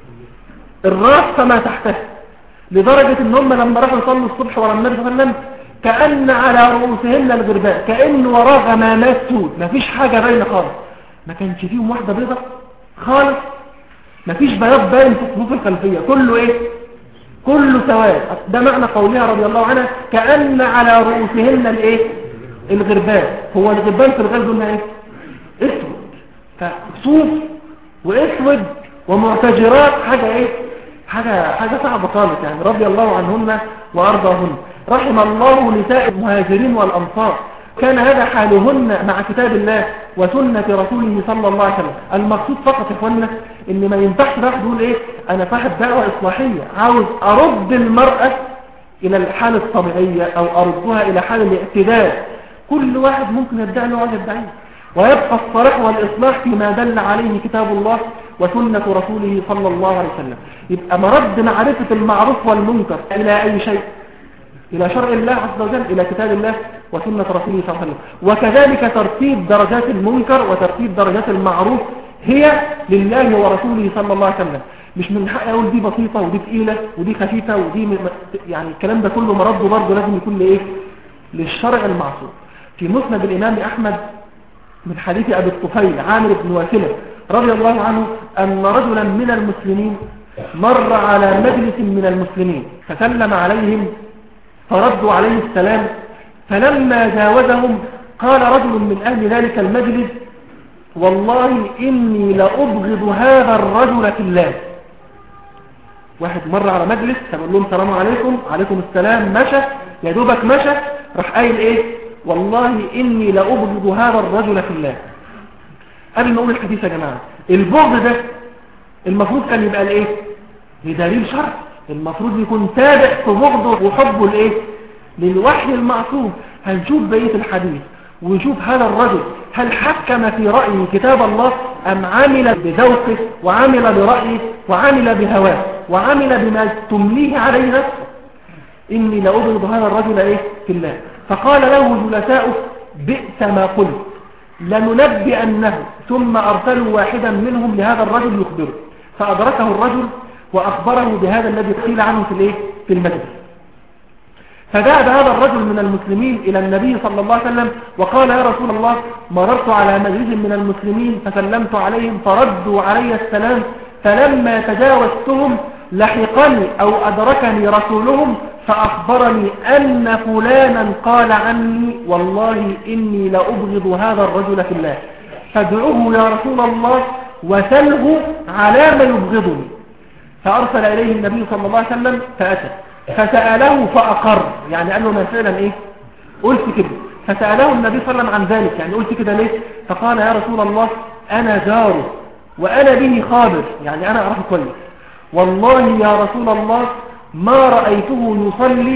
Speaker 1: الراس فما تحتها، لدرجة ان هم لما راحوا يصلوا الصبح ورا النبي صلى الله عليه وسلم كأن على رؤوسهن الغرباء، كأن وراه غمامات سود، مفيش حاجة باينة خالص. ما كانش فيهم واحدة بيضة خالص، مفيش بياض باين في الصفوف الخلفية، كله ايه؟ كله سواد. ده معنى قولها رضي الله عنها كأن على رؤوسهن الايه؟ الغرباء. هو الغربان في الغرب دول ايه؟ اسود، فصوف واسود ومعتجرات، حاجة ايه؟ حاجة صعبة خالص يعني. رضي الله عنهن وارضاهن. رحم الله نساء المهاجرين والانصار، كان هذا حالهن مع كتاب الله وسنة رسوله صلى الله عليه وسلم. المقصود فقط يا اخوانا ان ما ينفعش واحد يقول ايه انا صاحب دعوة اصلاحية عاوز ارد المرأة الى الحالة الطبيعية او اردها الى حال الاعتدال. كل واحد ممكن يدعي له واحد يدعيه، ويبقى الصلاح والاصلاح فيما دل عليه كتاب الله وسنة رسوله صلى الله عليه وسلم. يبقى مرد معرفة المعروف والمنكر الى اي شيء؟ إلى شرع الله عز وجل، إلى كتاب الله وسنة رسوله صلى الله عليه وسلم. وكذلك ترتيب درجات المنكر وترتيب درجات المعروف هي لله ورسوله صلى الله عليه وسلم. مش من حق أقول دي بسيطة ودي تقيلة ودي خفيفة ودي يعني الكلام ده كله مرده برضه لازم يكون لإيه؟ للشرع المعصوم. في مسند الإمام أحمد من حديث أبي الطفيل عامر بن واسلة رضي الله عنه أن رجلا من المسلمين مر على مجلس من المسلمين فسلم عليهم فردوا عليه السلام، فلما جاوزهم قال رجل من أهل ذلك المجلس والله إني لأبغض هذا الرجل في الله. واحد مر على مجلس فقال لهم السلام عليكم، عليكم السلام، مشى يا دوبك مشى راح قايل ايه؟ والله إني لأبغض هذا الرجل في الله. قبل ما نقول الحديث يا جماعة، البغض ده المفروض كان يبقى الايه؟ لدليل شرعي، المفروض يكون تابع في بغضه وحبه لايه؟ للوحي المعصوم. هنشوف بقية الحديث ونشوف هذا الرجل هل حكم في رأيه كتاب الله أم عمل بذوقه وعمل برأيه وعمل بهواه وعمل بما تمليه عليه نفسه. إني لأبغض هذا الرجل ايه؟ في الله. فقال له جلساؤه بئس ما قلت لننبئنه، ثم أرسلوا واحدا منهم لهذا الرجل يخبره، فأدركه الرجل وأخبره بهذا الذي قيل عنه في المجلس. فذهب هذا الرجل من المسلمين إلى النبي صلى الله عليه وسلم وقال يا رسول الله مررت على مجلس من المسلمين فسلمت عليهم فردوا علي السلام، فلما تجاوزتهم لحقني أو أدركني رسولهم فأخبرني أن فلانا قال عني والله إني لأبغض هذا الرجل في الله، فادعوه يا رسول الله وسله على ما يبغضني. فأرسل إليه النبي صلى الله عليه وسلم فأتى فسأله فأقر، يعني قال له ما فعلا إيه؟ قلت كده. فسأله النبي صلى الله عليه وسلم عن ذلك، يعني قلت كده ليه؟ فقال يا رسول الله أنا جاره وأنا به خابر، يعني أنا أعرفه كويس، والله يا رسول الله ما رأيته يصلي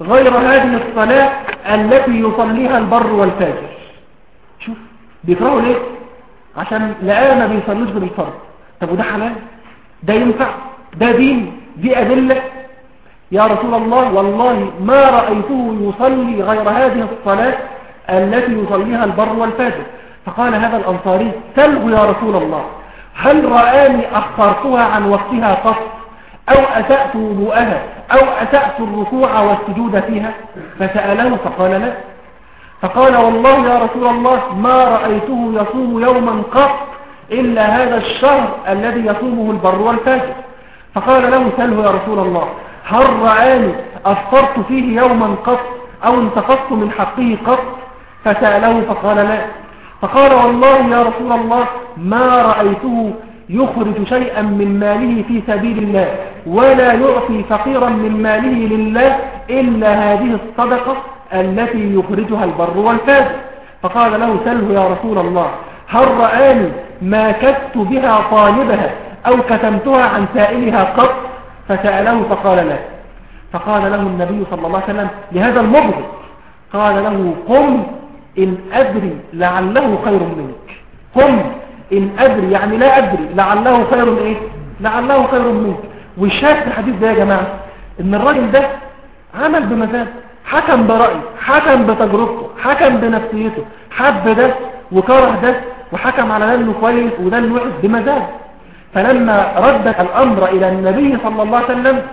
Speaker 1: غير هذه الصلاة التي يصليها البر والفاجر. شوف بيكرهوا ليه؟ عشان لقاه ما بيصليش بالفرض. طب وده حلال؟ ده ينفع؟ ده دين؟ دي أدلة؟ يا رسول الله والله ما رأيته يصلي غير هذه الصلاة التي يصليها البر والفاجر. فقال هذا الأنصاري سله يا رسول الله هل رآني أخرتها عن وقتها قط أو أسأت وضوءها أو أسأت الركوع والسجود فيها؟ فسأله فقال لا. فقال والله يا رسول الله ما رأيته يصوم يوما قط إلا هذا الشهر الذي يصومه البر والفاجر. فقال له سله يا رسول الله هل رآني أفطرت فيه يوما قط أو انتقصت من حقه قط؟ فسأله فقال لا. فقال والله يا رسول الله ما رأيته يخرج شيئا من ماله في سبيل الله ولا يعطي فقيرا من ماله لله إلا هذه الصدقة التي يخرجها البر والفاجر. فقال له سله يا رسول الله هل رآني ما كدت بها طالبها أو كتمتها عن سائلها قط؟ فسأله فقال لا. فقال له النبي صلى الله عليه وسلم لهذا المبغض قال له قم إن أدري لعله خير منك. قم إن أدري يعني لا أدري لعله خير إيه؟ لعله خير منك. والشاهد في الحديث ده يا جماعة إن الراجل ده عمل بمزاج، حكم برأيه، حكم بتجربته، حكم بنفسيته، حب ده وكره ده وحكم على ده انه كويس وده انه وحش بمزاج. فلما رد الأمر إلى النبي صلى الله عليه وسلم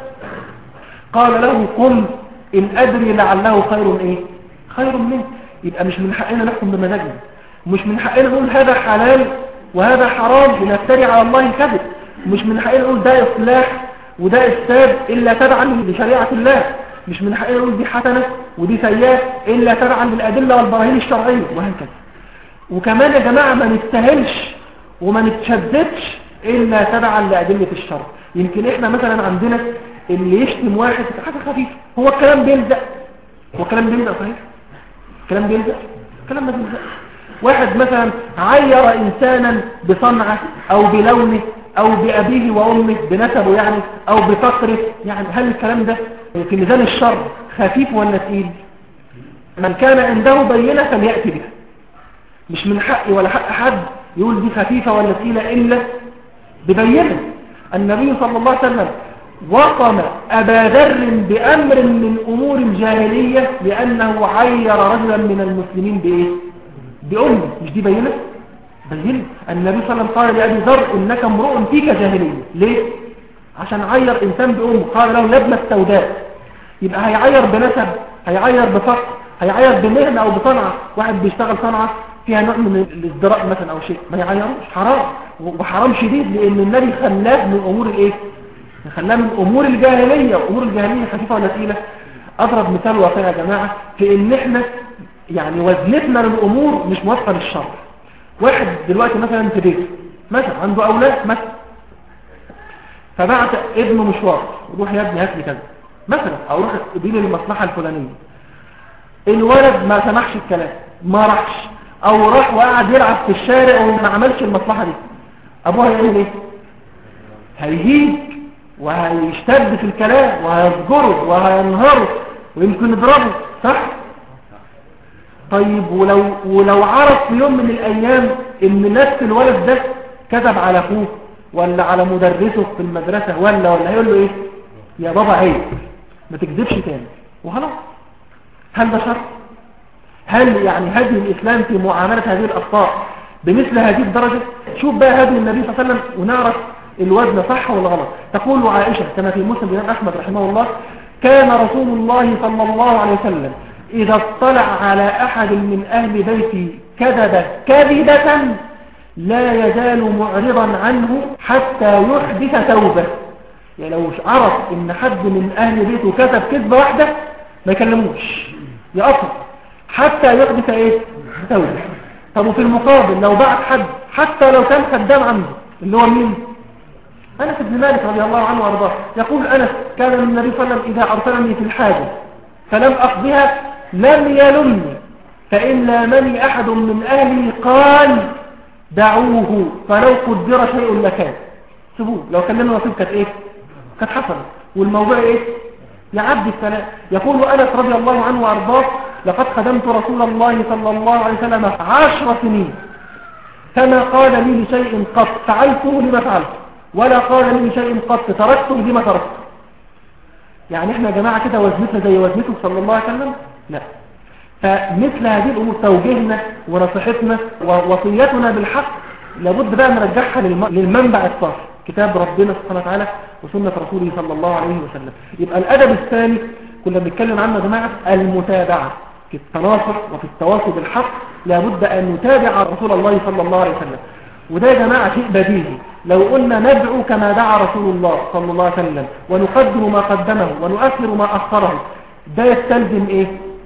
Speaker 1: قال له قم إن أدري لعله خير إيه؟ خير منك. يبقى مش من حقنا نحكم بمزاجنا، مش من حقنا نقول هذا حلال وهذا حرام لنفتري على الله كذب، مش من حقنا نقول ده إصلاح وده إفساد إلا تبعا لشريعة الله، مش من حقنا نقول دي حسنة ودي سيئة إلا تبعا للأدلة والبراهين الشرعية وهكذا. وكمان يا جماعة ما نستهلش وما نتشددش إلا تبعا لأدلة الشرع. يمكن إحنا مثلا عندنا اللي يشتم واحد حاجة خفيفة هو الكلام بيلزق، هو الكلام بيلزق صحيح؟ الكلام بيلزق؟ الكلام ما بيلزق. واحد مثلا عير إنسانا بصنعه أو بلونه أو بأبيه وأمه بنسبه يعني أو بفقره، يعني هل الكلام ده في ميزان الشر خفيف ولا تقيل؟ من كان عنده بينة فليأتي بها. مش من حقي ولا حق حد يقول دي خفيفة ولا تقيلة إلا ببينة. النبي صلى الله عليه وسلم وقم أبا ذر بأمر من أمور الجاهلية لأنه عير رجلا من المسلمين بإيه؟ بأمه. مش دي بينة؟ بينة. النبي صلى الله عليه وسلم قال لأبي ذر إنك امرؤ فيك جاهلية. ليه؟ عشان عير إنسان بأمه. قال له لابن السوداء. يبقى هيعير بنسب، هيعير بفقر، هيعير بمهنة أو بصنعة. واحد بيشتغل صنعة فيها نوع من الازدراء مثلا أو شيء، ما يعيروش، حرام وحرام شديد، لأن النبي خلاه من أمور الإيه؟ خلاه من أمور الجاهلية. وأمور الجاهلية خفيفة ولا تقيلة؟ أضرب مثال واقعي يا جماعة في إن إحنا يعني وزنتنا للأمور مش موافقة للشرع. واحد دلوقتي مثلا في بيته مثلا عنده أولاد مثلا، فبعت ابنه مشوار، روح يا ابني هات لي كذا مثلا، أو روح اديني المصلحة الفلانية. الولد ما سمحش الكلام، ما راحش، أو راح وقعد يلعب في الشارع وما عملش المصلحة دي. أبوه هيعمل إيه؟ هيهيج وهيشتد في الكلام وهيزجره وهينهره ويمكن يضربه، صح؟ طيب ولو عرف في يوم من الأيام إن نفس الولد ده كذب على أخوه ولا على مدرسه في المدرسة ولا هيقول له إيه؟ يا بابا عيب ما تكذبش تاني وخلاص. هل ده شر؟ هل يعني هدي الإسلام في معاملة هذه الأخطاء بمثل هذه الدرجة؟ شوف بقى هدي النبي صلى الله عليه وسلم ونعرف الوزن صح ولا غلط. تقول عائشة كما في مسلم الإمام أحمد رحمه الله كان رسول الله صلى الله عليه وسلم إذا اطلع على أحد من أهل بيتي كذبة لا يزال معرضا عنه حتى يحدث توبة. يعني لو عرف إن حد من أهل بيته كذب كذبة واحدة ما يكلموش، يقطع حتى يحدث إيه؟ توبة. طب وفي المقابل لو بعت حد حتى لو كان خدام عنده اللي هو مين؟ أنس بن مالك رضي الله عنه وارضاه يقول أنس كان النبي صلى الله عليه وسلم إذا أرسلني في الحاجة فلم أقضها لم يلمني، فإن لامني أحد من أهلي قال دعوه فلو قدر شيء لكان. سيبوه، لو كان لنا نصيب كانت إيه؟ كانت حصلت والموضوع إيه؟ يعدي السلام. يقول أنس رضي الله عنه وأرضاه: لقد خدمت رسول الله صلى الله عليه وسلم 10 سنين فما قال لي لشيء قط فعلته لما فعلته، ولا قال لي لشيء قط تركته لما تركته. يعني احنا يا جماعة كده وزنتنا زي وزنته صلى الله عليه وسلم؟ لا. فمثل هذه الأمور توجيهنا ونصيحتنا ووصيتنا بالحق لابد بقى نرجعها للمنبع الصافي، كتاب ربنا سبحانه وتعالى وسنة رسوله صلى الله عليه وسلم. يبقى الأدب الثاني كنا بنتكلم عنه يا جماعة المتابعة في التناصح وفي التواصي بالحق. لابد أن نتابع رسول الله صلى الله عليه وسلم، وده يا جماعة شيء بديهي. لو قلنا ندعو كما دعا رسول الله صلى الله عليه وسلم ونقدم ما قدمه ونؤخر ما أخره، ده يستلزم إيه؟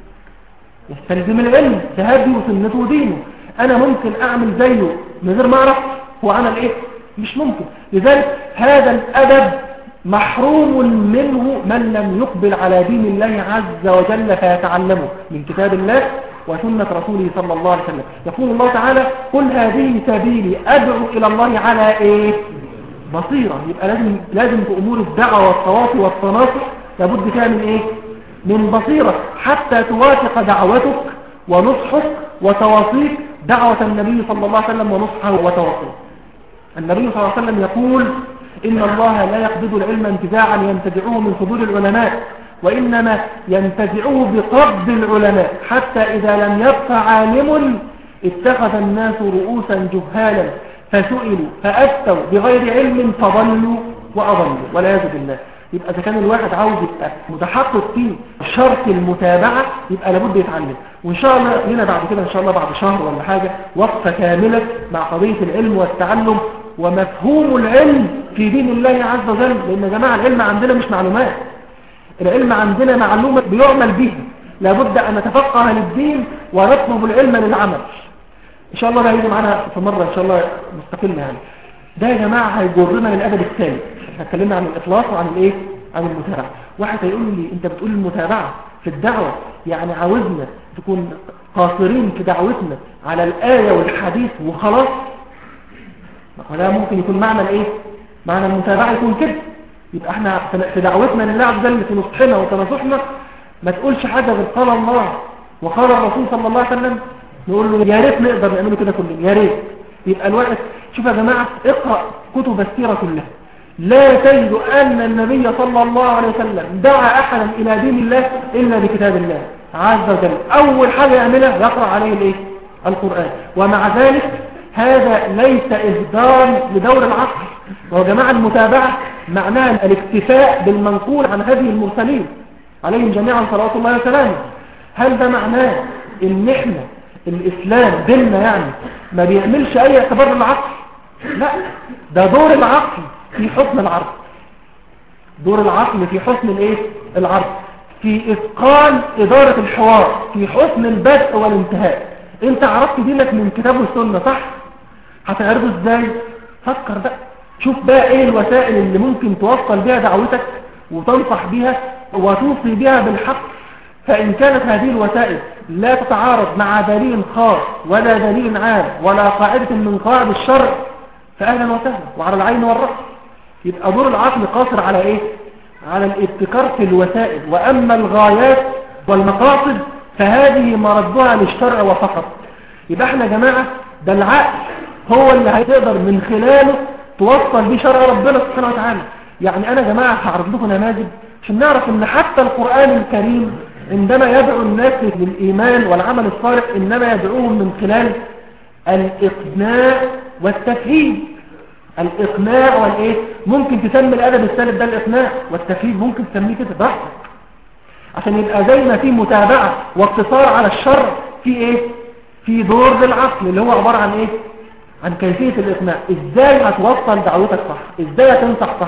Speaker 1: يستلزم العلم، ده هدي وسنته ودينه. أنا ممكن أعمل زيه من غير ما أعرف هو عمل إيه؟ مش ممكن. لذلك هذا الأدب محروم منه من لم يقبل على دين الله عز وجل فيتعلمه من كتاب الله وسنة رسوله صلى الله عليه وسلم. يقول الله تعالى: قل هذه سبيلي أدعو إلى الله على إيه؟ بصيرة. يبقى لازم في أمور الدعوة والتواصي والتناصح لابد فيها من إيه؟ من بصيرة، حتى توافق دعوتك ونصحك وتواصيك دعوة النبي صلى الله عليه وسلم ونصحه وتواصيه. النبي صلى الله عليه وسلم يقول: إن الله لا يقبض العلم انتزاعا ينتزعه من صدور العلماء، وإنما ينتزعه بقبض العلماء، حتى إذا لم يبق عالم اتخذ الناس رؤوسا جهالا فسئلوا فأفتوا بغير علم فضلوا وأضلوا والعياذ بالله. يبقى إذا كان الواحد عاوز يبقى متحقق فيه شرط المتابعة يبقى لابد يتعلم. وإن شاء الله لنا بعد كده إن شاء الله بعد شهر ولا حاجة وقفة كاملة مع قضية العلم والتعلم ومفهوم العلم في دين الله عز وجل. لأن يا جماعة العلم عندنا مش معلومات، العلم عندنا معلومة بيعمل بها. لابد أن نتفقه للدين ونطلب العلم للعمل. إن شاء الله ده هيجي معنا في مرة إن شاء الله مستقلة يعني. ده يا جماعة هيجرنا للأدب الثالث. احنا اتكلمنا عن الإخلاص وعن الإيه؟ عن المتابعة. واحد هيقول لي: أنت بتقول المتابعة في الدعوة يعني عاوزنا تكون قاصرين في دعوتنا على الآية والحديث وخلاص؟ وده ممكن يكون معنى الإيه؟ معنى المتابعة يكون كده. يبقى احنا في دعوتنا لله عز وجل في نصحنا وتنصحنا ما تقولش حاجة غير قال الله وقال الرسول صلى الله عليه وسلم. نقول له يا ريت نقدر نعمله كده كلنا، يا ريت. يبقى الواحد شوف يا جماعة اقرأ كتب السيرة كلها، لا تجد أن النبي صلى الله عليه وسلم دعا أحدا إلى دين الله إلا بكتاب الله عز وجل. أول حاجة يعملها يقرأ عليه الإيه؟ القرآن. ومع ذلك هذا ليس إهدار لدور العقل. ويا جماعة المتابعة معناها الاكتفاء بالمنقول عن هذه المرسلين عليهم جميعا صلوات الله وسلامه. هل ده معناه ان احنا الاسلام ديننا يعني ما بيعملش اي اعتبار للعقل؟ لا، ده دور العقل في حسن العرض، دور العقل في حسن الايه؟ العرض، في اتقان ادارة الحوار، في حسن البدء والانتهاء. انت عرفت دينك من كتاب والسنة صح؟ هتعرضه ازاي؟ فكر بقى، شوف بقى ايه الوسائل اللي ممكن توصل بها دعوتك وتنصح بها وتوصي بها بالحق. فإن كانت هذه الوسائل لا تتعارض مع دليل خاص ولا دليل عام ولا قاعدة من قواعد الشرع فأهلا وسهلا وعلى العين والرأس. يبقى دور العقل قاصر على ايه؟ على الابتكار في الوسائل، وأما الغايات والمقاصد فهذه مردها للشرع وفقط. يبقى احنا يا جماعة ده العقل هو اللي هيقدر من خلاله توصل بيه شرع ربنا سبحانه وتعالى. يعني انا يا جماعة هعرض لكم نماذج عشان نعرف ان حتى القرآن الكريم عندما يدعو الناس للإيمان والعمل الصالح إنما يدعوهم من خلال الإقناع والتفهيم. الإقناع والإيه؟ ممكن تسمي الأدب الثالث ده الإقناع، والتفهيم ممكن تسميه كده براحتك، عشان يبقى زي ما في متابعة واقتصار على الشرع في إيه؟ في دور للعقل اللي هو عبارة عن إيه؟ عن كيفية الإقناع. إزاي هتوصل دعوتك صح؟ إزاي هتنصح صح؟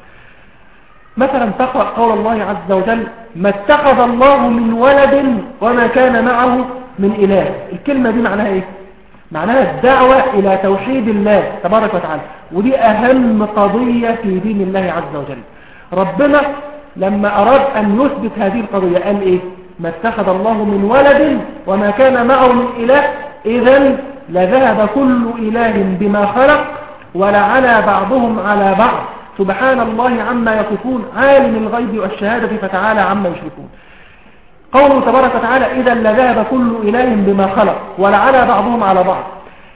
Speaker 1: مثلا تقرأ قول الله عز وجل: ما اتخذ الله من ولد وما كان معه من إله. الكلمة دي معناها إيه؟ معناها الدعوة إلى توحيد الله تبارك وتعالى، ودي أهم قضية في دين الله عز وجل. ربنا لما أراد أن يثبت هذه القضية قال إيه؟ ما اتخذ الله من ولد وما كان معه من إله إذن لذهب كل إله بما خلق ولعلى بعضهم على بعض سبحان الله عما يصفون عالم الغيب والشهادة فتعالى عما يشركون. قوله تبارك وتعالى إذا لذهب كل إله بما خلق ولعلى بعضهم على بعض.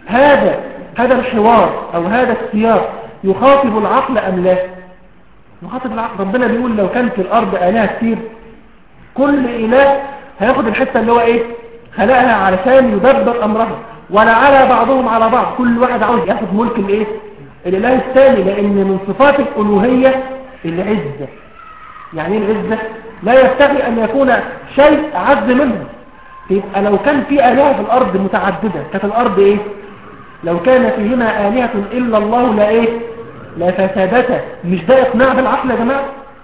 Speaker 1: هذا الحوار أو هذا السياق يخاطب العقل أم لا؟ يخاطب العقل. ربنا بيقول لو كان في الأرض آلهة كتير كل إله هياخد الحتة اللي هو إيه خلقها علشان يدبر أمرها، ولعلى بعضهم على بعض، كل واحد عاوز ياخد ملك الإيه الإله الثاني، لأن من صفات الألوهية العزة. يعني العزة لا يستطيع أن يكون شيء أعز منه. يبقى لو كان في آلهة في الأرض متعددة كانت الأرض إيه؟ لو كان فيهما آلهة إلا الله لا إيه؟ لا فسادتا. مش ده إقناع بالعقل يا جماعة؟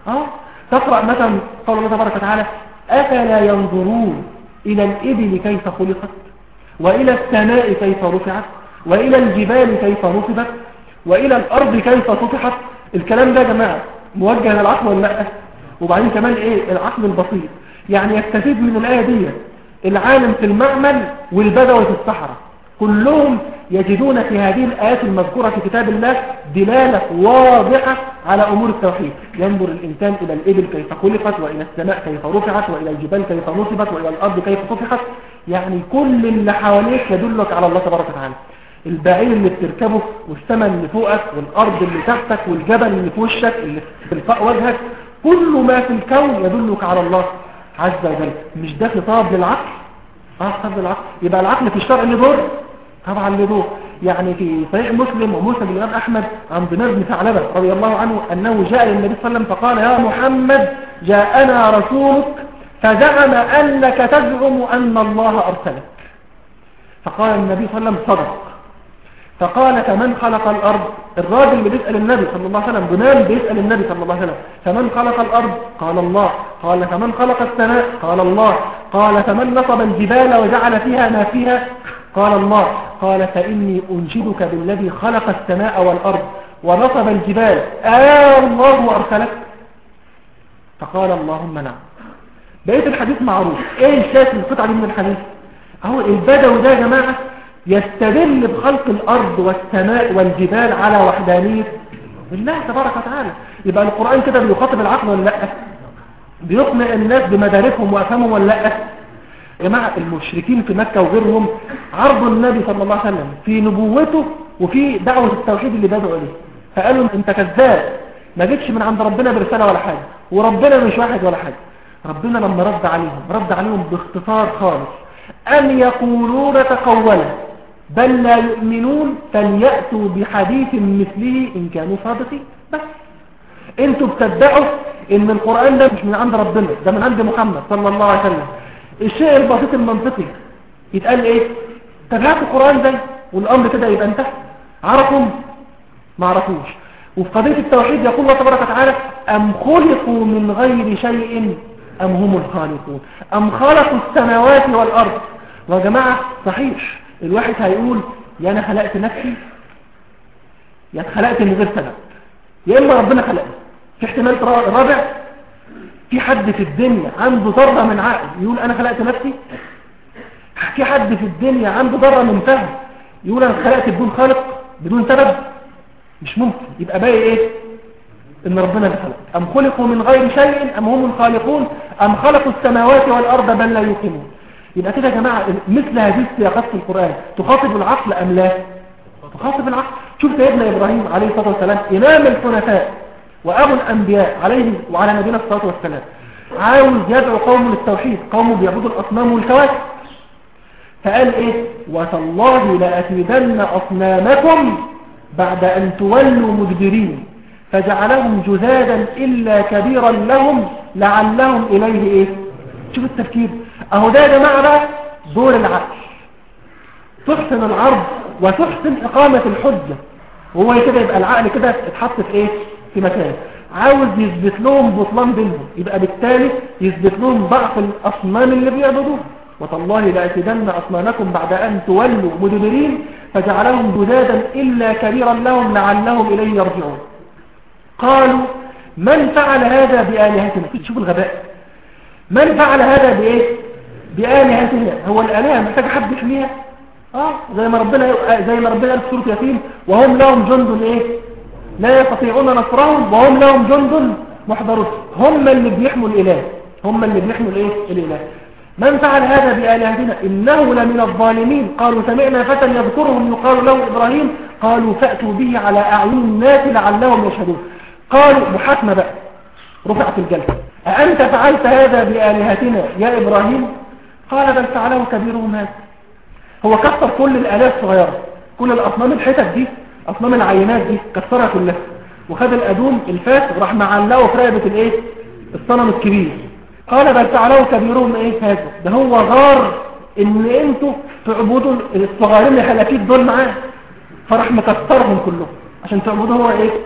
Speaker 1: تقرأ مثلا قول الله تبارك وتعالى أفلا ينظرون إلى الإبل كيف خلقت وإلى السماء كيف رفعت وإلى الجبال كيف نصبت وإلى الأرض كيف سطحت. الكلام ده يا جماعة موجه للعقل ولا لا؟ وبعدين كمان إيه العقل البسيط يعني يستفيد من الآية دي العالم في المعمل والبدوي في الصحراء كلهم يجدون في هذه الآيات المذكورة في كتاب الله دلالة واضحة على أمور التوحيد. ينظر الإنسان إلى الإبل كيف خلقت وإلى السماء كيف رفعت وإلى الجبال كيف نصبت وإلى الأرض كيف سطحت. يعني كل اللي حواليك يدلك على الله تبارك وتعالى. البعير اللي بتركبه والسماء اللي فوقك والأرض اللي تحتك والجبل اللي في وشك اللي في الفاء وجهك، كل ما في الكون يدلك على الله عز وجل. مش ده خطاب للعقل؟ خطاب للعقل. يبقى العقل في الشرع اللي دور طبعا اللي دور. يعني في صحيح مسلم ومسند الإمام أحمد عن ضمير بن ثعلبة رضي الله عنه أنه جاء للنبي صلى الله عليه وسلم فقال يا محمد جاءنا رسولك فزعم أنك تزعم أن الله أرسلك. فقال النبي صلى الله عليه وسلم صدق. فقال فمن خلق الأرض؟ الراجل اللي بيسأل النبي صلى الله عليه وسلم بنام بيسأل النبي صلى الله عليه وسلم فمن خلق الأرض؟ قال الله. قال فمن خلق السماء؟ قال الله. قال فمن نصب الجبال وجعل فيها ما فيها؟ قال الله. قال فإني أنشدك بالذي خلق السماء والأرض ونصب الجبال الله أرسلك؟ فقال اللهم نعم. بقية الحديث معروف. ايه الشاهد من القطعة دي من الحديث؟ اهو البدوي ده يا جماعة يستدل بخلق الأرض والسماء والجبال على وحدانية الله تبارك وتعالى. يبقى القرآن كده بيخاطب العقل ولا لا؟ بيقنع الناس بمداركهم وأفهمهم ولا لا؟ يا جماعة المشركين في مكة وغيرهم عرضوا النبي صلى الله عليه وسلم في نبوته وفي دعوة التوحيد اللي بدأوا عليه، فقالوا انت كذاب ما جيتش من عند ربنا برسالة ولا حاجة وربنا مش واحد ولا حاجة. ربنا لما رد عليهم باختصار خالص أم يقولون تقوله بل لا يؤمنون فليأتوا بحديث مثله إن كانوا صادقين. بس انتوا بتدعوا ان القرآن ده مش من عند ربنا، ده من عند محمد صلى الله عليه وسلم. الشيء البسيط المنطقي يتقال ايه؟ تبعت القرآن ده والامر كده يبقى انتهى. عرفهم؟ ما عرفوش. وفي قضية التوحيد يقول الله تبارك وتعالى أم خلقوا من غير شيء أم هم الخالقون أم خلقوا السماوات والأرض. ويا جماعة صحيح الواحد هيقول يا أنا خلقت نفسي يا اتخلقت من غير سبب، يا إما ربنا خلقني. في احتمال رابع، في حد في الدنيا عنده ذرة من عقل يقول أنا خلقت نفسي؟ في حد في الدنيا عنده ذرة من فهم يقول أنا خلقت بدون خالق بدون سبب؟ مش ممكن. يبقى باقي ايه؟ ان ربنا اللي خلق. ام خلقوا من غير شيء ام هم الخالقون ام خلقوا السماوات والارض بل لا يوقنون. يبقى كده يا جماعه مثل هذه السياقات في القران تخاطب العقل ام لا؟ تخاطب العقل. شوف سيدنا ابراهيم عليه الصلاه والسلام امام الحنفاء وابو الانبياء عليه وعلى نبينا الصلاه والسلام، عاوز يدعو قوم للتوحيد، قوم بيعبدوا الاصنام والكواكب، فقال ايه؟ وتالله لأكيدن اصنامكم بعد أن تولوا مدبرين فجعلهم جذاذا إلا كبيرا لهم لعلهم إليه إيه؟ شوف التفكير أهو ده يا جماعة بقى دور العقل، تحسن العرض وتحسن إقامة الحجة. وهو كده يبقى العقل كده اتحط في إيه؟ في مكان عاوز يثبت لهم بطلان دينهم، يبقى بالتالي يثبت لهم ضعف الأصنام اللي بيعبدوه. وتالله لأكيدن أصنامكم بعد أن تولوا مدبرين فجعلهم جذاذا إلا كبيرا لهم لعلهم إليه يرجعون. قالوا من فعل هذا بآلهتنا؟ شوف الغباء. من فعل هذا بإيه؟ بآلهتنا. هو الآلهة محتاج حد يحميها؟ زي ما ربنا قال في سورة ياسين وهم لهم جند إيه؟ لا يستطيعون نصرهم وهم لهم جند محضرون. هم اللي بيحموا الإله، هم اللي بيحموا الإله. من فعل هذا بآلهتنا إنه لمن الظالمين. قالوا سمعنا فتى يذكرهم يقال له إبراهيم قالوا فأتوا به على أعين الناس لعلهم يشهدون. قالوا محاكمة بقى، رفعت الجلسة. أأنت فعلت هذا بآلهتنا يا إبراهيم؟ قال بل فعله كبيرهم هذا. هو كسر كل الآلهة الصغيرة، كل الأصنام الحتت دي، أصنام العينات دي كسرها كلها، وخد الأدوم الفاس وراح معلقه في رقبة الصنم الكبير. قال بل فعله كبيرهم هذا. ده هو غار ان انتوا تعبدوا الصغيرين الحلافيت دول معاه، فراح مكسرهم كلهم عشان تعبدوا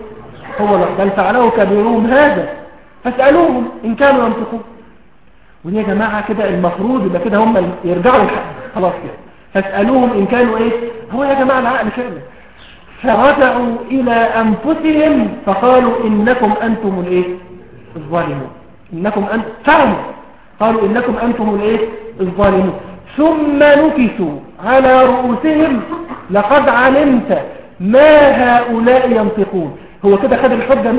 Speaker 1: هو بل فعله كبيرهم هذا فاسألوهم ان كانوا ينطقون. ودي يا جماعة كده المفروض يبقى كده هم يرجعوا الحق خلاص كده، فاسألوهم ان كانوا هو يا جماعة العقل فعلا. فرجعوا الى انفسهم فقالوا انكم انتم الظالمون. إنكم فهموا قالوا إنكم أنتم الظالمون. ثم نكسوا على رؤوسهم لقد علمت ما هؤلاء ينطقون. هو كده خد الحجة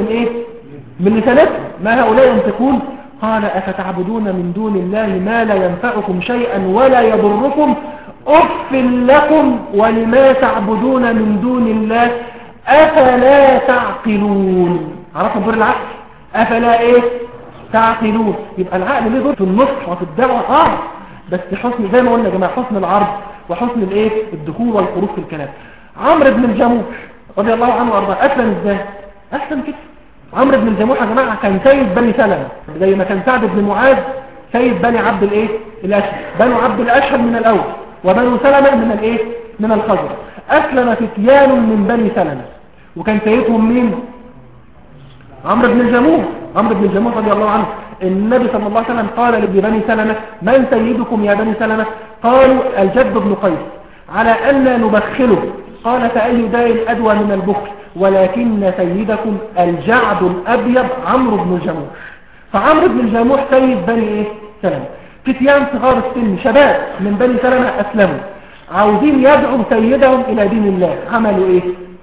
Speaker 1: من لسانتهم، ما هؤلاء ينطقون. قال أفتعبدون من دون الله ما لا ينفعكم شيئا ولا يضركم أف لكم ولما تعبدون من دون الله أفلا تعقلون. عرفوا دور العقل؟ أفلا تعقلون. يبقى العقل ليه دور في النصح وفي الدعوة بس حسن زي ما قلنا يا جماعه، حسن العرض وحسن الدخول والخروج في الكلام. عمرو بن الجموح رضي الله عنه وارضاه اسلم ازاي؟ اسلم كده. عمرو بن الجموح يا جماعه كان سيد بني سلمة، زي ما كان سعد بن معاذ سيد بني عبد الاشهر. بنو عبد الاشهر من الاول وبنو سلمة من الخزرج. اسلم فتيان من بني سلمة وكان سيدهم مين؟ عمرو بن الجموح. عمرو بن الجموح رضي الله عنه النبي صلى الله عليه وسلم قال لبني سلمة من سيدكم يا بني سلمة؟ قالوا الجد بن قيس. على أن نبخله. قال فأي داء أدوى من البخل ولكن سيدكم الجعد الأبيض عمرو بن الجموح. فعمرو بن الجموح سيد بني سلمة. فتيان صغار السن شباب من بني سلمة أسلموا عاوزين يدعوا سيدهم إلى دين الله. عملوا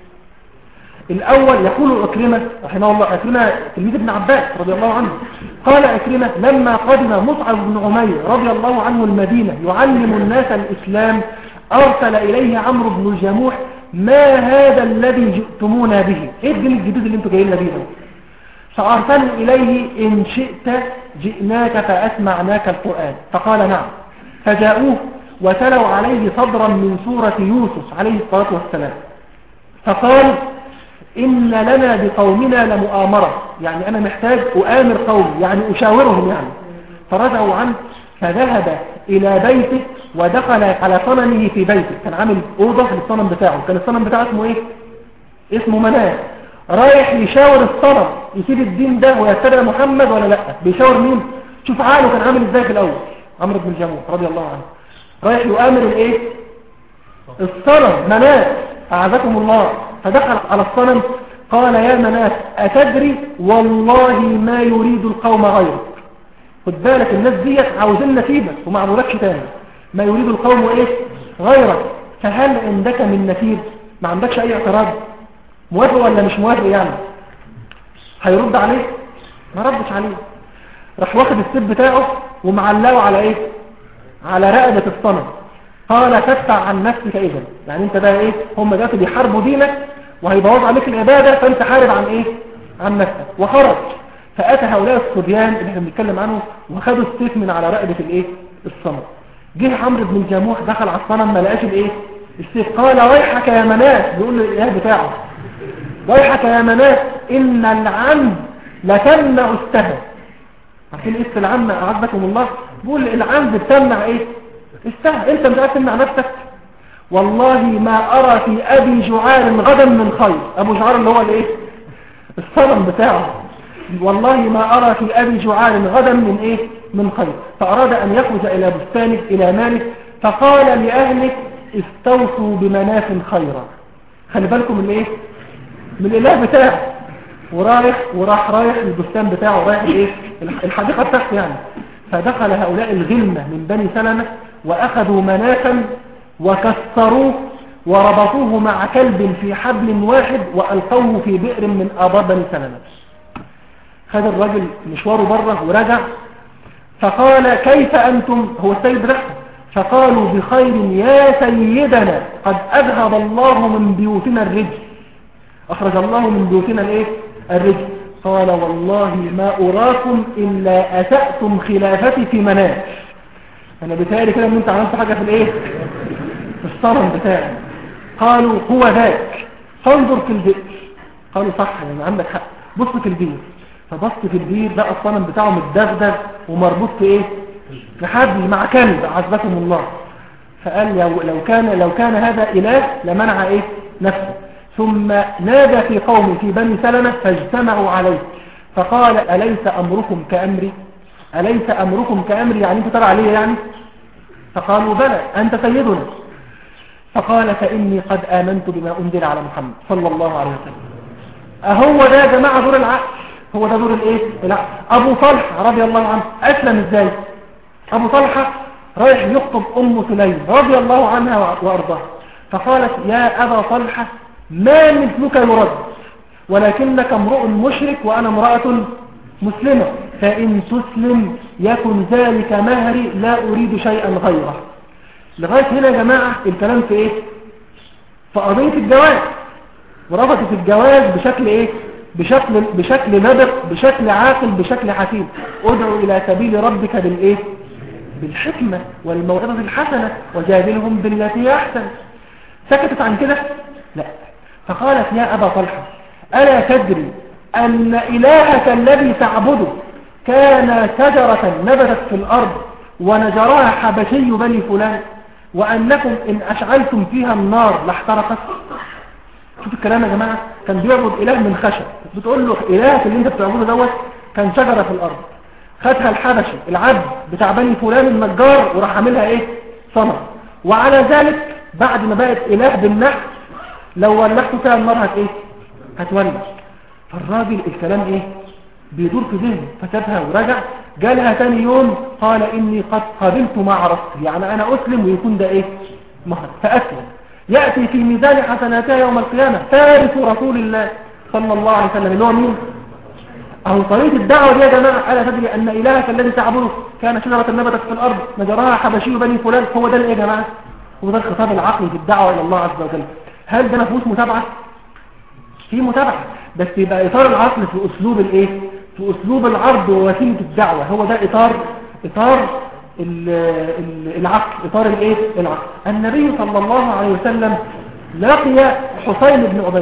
Speaker 1: الأول يقول أكرمة رحمه الله، أكرمة تلميذ ابن عباس رضي الله عنه، قال أكرمة لما قدم مصعب بن عمير رضي الله عنه المدينة يعلم الناس الإسلام أرسل إليه عمرو بن الجموح ما هذا الذي جئتمونا به؟ إيه الدين الجديد اللي انتوا جايين به؟ فأرسلوا إليه إن شئت جئناك فأسمعناك القرآن. فقال نعم. فجاءوه وتلوا عليه صدرا من سورة يوسف عليه الصلاة والسلام. فقال إن لنا بقومنا لمؤامرة، يعني أنا محتاج أؤامر قومي، يعني أشاورهم يعني. فرجعوا عنه فذهب إلى بيته ودخل على صنمه في بيته. كان عامل أوضة للصنم بتاعه، كان الصنم بتاعه اسمه اسمه مناه. رايح يشاور الصنم يسيب الدين ده ويتبع محمد ولا لا. بيشاور مين؟ شوف عقله كان عامل ازاي في الأول. عمرو بن الجموح رضي الله عنه رايح يؤامر الصنم مناه أعزكم الله. فدخل على الصنم قال يا مناة أتدري والله ما يريد القوم غيرك. خد بالك الناس ديت عاوزين نتيبك وما عبودكش تاني. ما يريد القوم غيرك فهل عندك من نتيب؟ ما عندكش أي اعتراض؟ موافق ولا مش موافق يعني؟ هيرد عليه؟ ما ردش عليه. راح واخد السيف بتاعه ومعلقه على على رقبة الصنم. قال تدفع عن نفسك إذن، يعني انت بقى هم دلوقتي بيحاربوا دينك وهيبوظ عليك العبادة فانت حارب عن عن نفسك. وخرج فأتى هؤلاء الصبيان اللي احنا بنتكلم عنه وخدوا السيف من على رقبة الصنم. جه عمرو بن الجموح دخل على الصنم ما لقاش السيف. قال ويحك يا مناة، بيقول للإله بتاعه ويحك يا مناة إن العم لتمنع السهم. عارفين العم أعزكم الله؟ بيقول العم بتمنع السهم، انت مش عارف تمنع نفسك. والله ما أرى في أبي جعار غدا من خير. أبو جعار اللي هو الصنم بتاعه. والله ما أرى في أبي جعار غدا من خير. فأراد أن يخرج إلى بستانه إلى مالك فقال لأهله استوصوا بمناف خيرا. خلي بالكم من من الإله بتاعه. وراح رايح البستان بتاعه، رايح الحديقة بتاعته يعني. فدخل هؤلاء الغلمة من بني سلمة وأخذوا منافا وكسروه وربطوه مع كلب في حبل واحد وألقوه في بئر من آبار بني سلمة. خد الرجل مشواره بره ورجع، فقال كيف أنتم؟ هو السيد رحمه. فقالوا بخير يا سيدنا، قد أذهب الله من بيوتنا الرجل، أخرج الله من بيوتنا الرجل. قال والله ما أراكم إلا أسأتم خلافتي في منام. أنا بتهيألي كده أن أنت عملت حاجة في الصنم بتاعي. قالوا هو ذاك، فانظر في البئر. قالوا صح، يعني عندك حق، بص في البئر. فبص في البئر بقى الصنم بتاعه متدغدغ ومربوط في في حبل مع كلب عزبكم الله. فقال لو كان هذا إله لمنع نفسه. ثم نادى في قوم في بني سلمة فاجتمعوا عليه فقال أليس أمركم كأمري؟ أليس أمركم كأمري، يعني أنت تبع عليه يعني؟ فقالوا بلى أنت سيدنا. فقال فإني قد آمنت بما أنزل على محمد صلى الله عليه وسلم. أهو ده يا جماعة دور العقل، هو ده دور العقل. أبو طلحة رضي الله عنه أسلم إزاي؟ أبو طلحة رايح يخطب أم سليم رضي الله عنها وأرضاها، فقالت يا أبا طلحة ما مثلك يرد، ولكنك امرؤ مشرك وأنا امرأة مسلمة، فإن تسلم يكن ذلك مهري لا أريد شيئا غيره. لغاية هنا يا جماعة الكلام في في قضية الجواز، وربطت الجواز بشكل بشكل نبق، بشكل عاقل، بشكل حكيم. ادعو إلى سبيل ربك بالحكمة والموعظة الحسنة وجادلهم بالتي أحسن. سكتت عن كده؟ لا. فقالت يا أبا طلحة ألا تدري أن إلهك الذي تعبده كان شجرة نبتت في الأرض ونجرها حبشي بني فلان، وأنكم إن أشعلتم فيها النار لاحترقت؟ شوف الكلام يا جماعة، كان بيعبد إله من خشب، بتقول له إلهك اللي انت بتعبده دوت كان شجرة في الأرض، خدها الحبشي العبد بتاع بني فلان النجار وراح عاملها صنم، وعلى ذلك بعد ما بقت إله بالنحل لو ولحته فيها النار هتولع. فالراجل الكلام بيدور في ذهنه، فسابها ورجع. جالها ثاني يوم قال إني قد قابلت ما عرفت، يعني أنا أسلم ويكون ده مهر. فأسلم، يأتي في ميزان حسناتها يوم القيامة فارس رسول الله صلى الله عليه وسلم، اللي هو مين؟ أهو طريقة الدعوة دي يا جماعة. ألا تدري أن إلهك الذي تعبده كان شجرة نبتت في الأرض نجرها حبشي بني فلان؟ هو ده يا جماعة، هو ده الخطاب العقلي في الدعوة إلى الله عز وجل. هل ده مفهوش متابعة؟ في متابعة، بس يبقى إطار العقل في أسلوب في أسلوب العرض ووسيلة الدعوة. هو ده إطار العقل، إطار العقل. النبي صلى الله عليه وسلم لقي حسين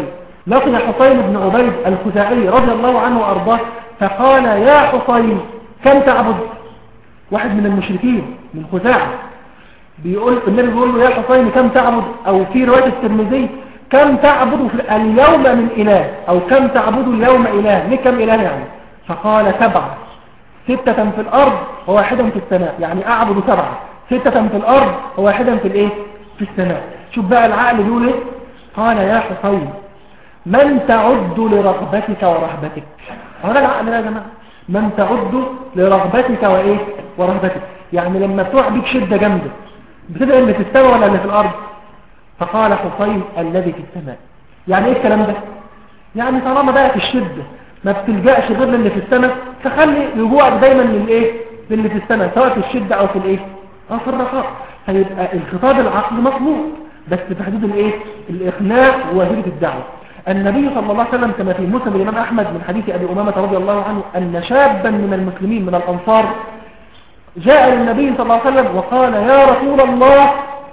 Speaker 1: بن عبيد الخزاعي رضي الله عنه وأرضاه، فقال يا حسين كم تعبد؟ واحد من المشركين من خزاعة النبي بيقول له يا حسين كم تعبد، أو في رواية الترمذي كم تعبد اليوم من إله، أو كم تعبد اليوم إله، ليه كم إله يعني؟ فقال 7، 6 في الأرض وواحدا في السماء، يعني أعبد 7، 6 في الأرض وواحدا في السماء. شوف بقى العقل بيقول قال يا حسين من تعد لرغبتك ورهبتك؟ هذا العقل يا جماعة، من تعد لرغبتك ورهبتك، يعني لما تقع بك شدة جامدة بتبقى اللي في السماء ولا اللي في الأرض؟ فقال حسين الذي في السماء. يعني الكلام ده؟ يعني طالما بقى في الشدة ما بتلجأش غير للي في السماء، فخلي رجوعك دايما للي في السماء، سواء في الشدة أو في أو في الرخاء. فيبقى الخطاب العقلي مطلوب، بس في حدود الإقناع ووسيلة الدعوة. النبي صلى الله عليه وسلم كما في مسلم الإمام أحمد من حديث أبي أمامة رضي الله عنه أن شابا من المسلمين من الأنصار جاء للنبي صلى الله عليه وسلم وقال يا رسول الله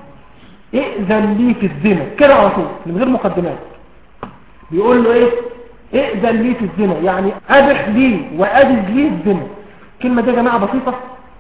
Speaker 1: ائذن لي في الزنا، كده على طول من غير مقدمات. بيقول له ائذن لي في الزنا، يعني أبح لي وأجز لي الزنا. كلمة دي يا جماعة بسيطة،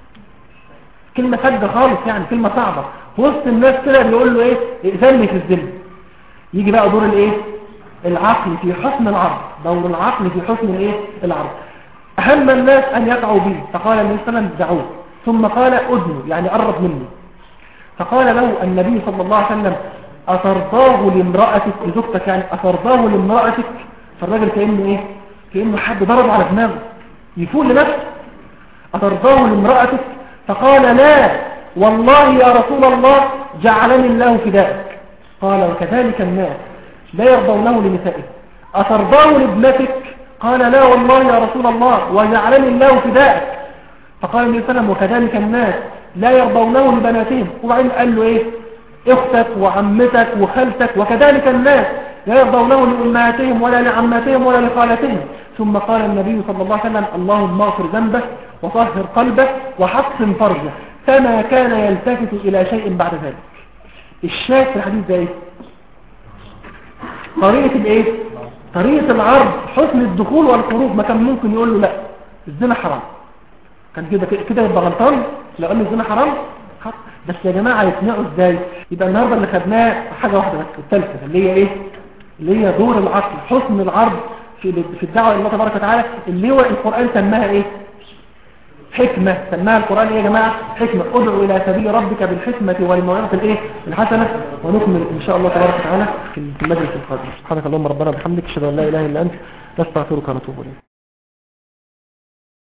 Speaker 1: كلمة سجة خالص، يعني كلمة صعبة وسط الناس كده. بيقول له ائذن لي في الزنا. يجي بقى دور العقل في حسن العرض، دور العقل في حسن العرض. أهم الناس أن يقعوا به، فقال النبي صلى الله عليه وسلم دعوه، ثم قال أدنوا يعني قرب مني. فقال له النبي صلى الله عليه وسلم أترضاه لامرأتك، لزوجتك يعني أترضاه لامرأتك؟ فالراجل كأنه حد ضرب على دماغه يفوق لنفسه. أترضاه لامرأتك؟ فقال لا والله يا رسول الله جعلني الله فداءك. قال وكذلك الناس لا يرضونه لنسائه أترضاه لابنتك؟ قال لا والله يا رسول الله وجعلني الله فداءك. فقال النبي صلى الله عليه وسلم وكذلك الناس لا يرضونه لبناتهم. وبعدين قال له ايه؟ اختك وعمتك وخالتك وكذلك الناس لا يرضونه لأمهاتهم ولا لعماتهم ولا لخالتهم. ثم قال النبي صلى الله عليه وسلم اللهم اغفر ذنبه وطهر قلبه وحصن فرجه فما كان يلتفت إلى شيء بعد ذلك. الشاهد في الحديث ده ايه؟ طريقة الايه؟ طريقة العرض، حسن الدخول والخروج. ما كان ممكن يقول له لا الزنا حرام، كان كده يبقى غلطان لو قال له الزنا حرام. بس يا جماعة يقنعوا ازاي؟ يبقى النهاردة اللي خدناه حاجة واحدة بس، الثالثة اللي هي ايه؟ اللي هي دور العقل، حسن العرض في الدعوة الى الله تبارك وتعالى، اللي هو القرآن سماها ايه؟ حكمة. سماها القرآن ايه يا جماعة؟ حكمة. ادعو الى سبيل ربك بالحكمة والموعظة الايه؟ الحسنة. ونكمل ان شاء الله تبارك وتعالى في المجلس القادم. سبحانك اللهم ربنا وبحمدك اشهد ان لا اله الا انت نستغفرك ونتوب اليك.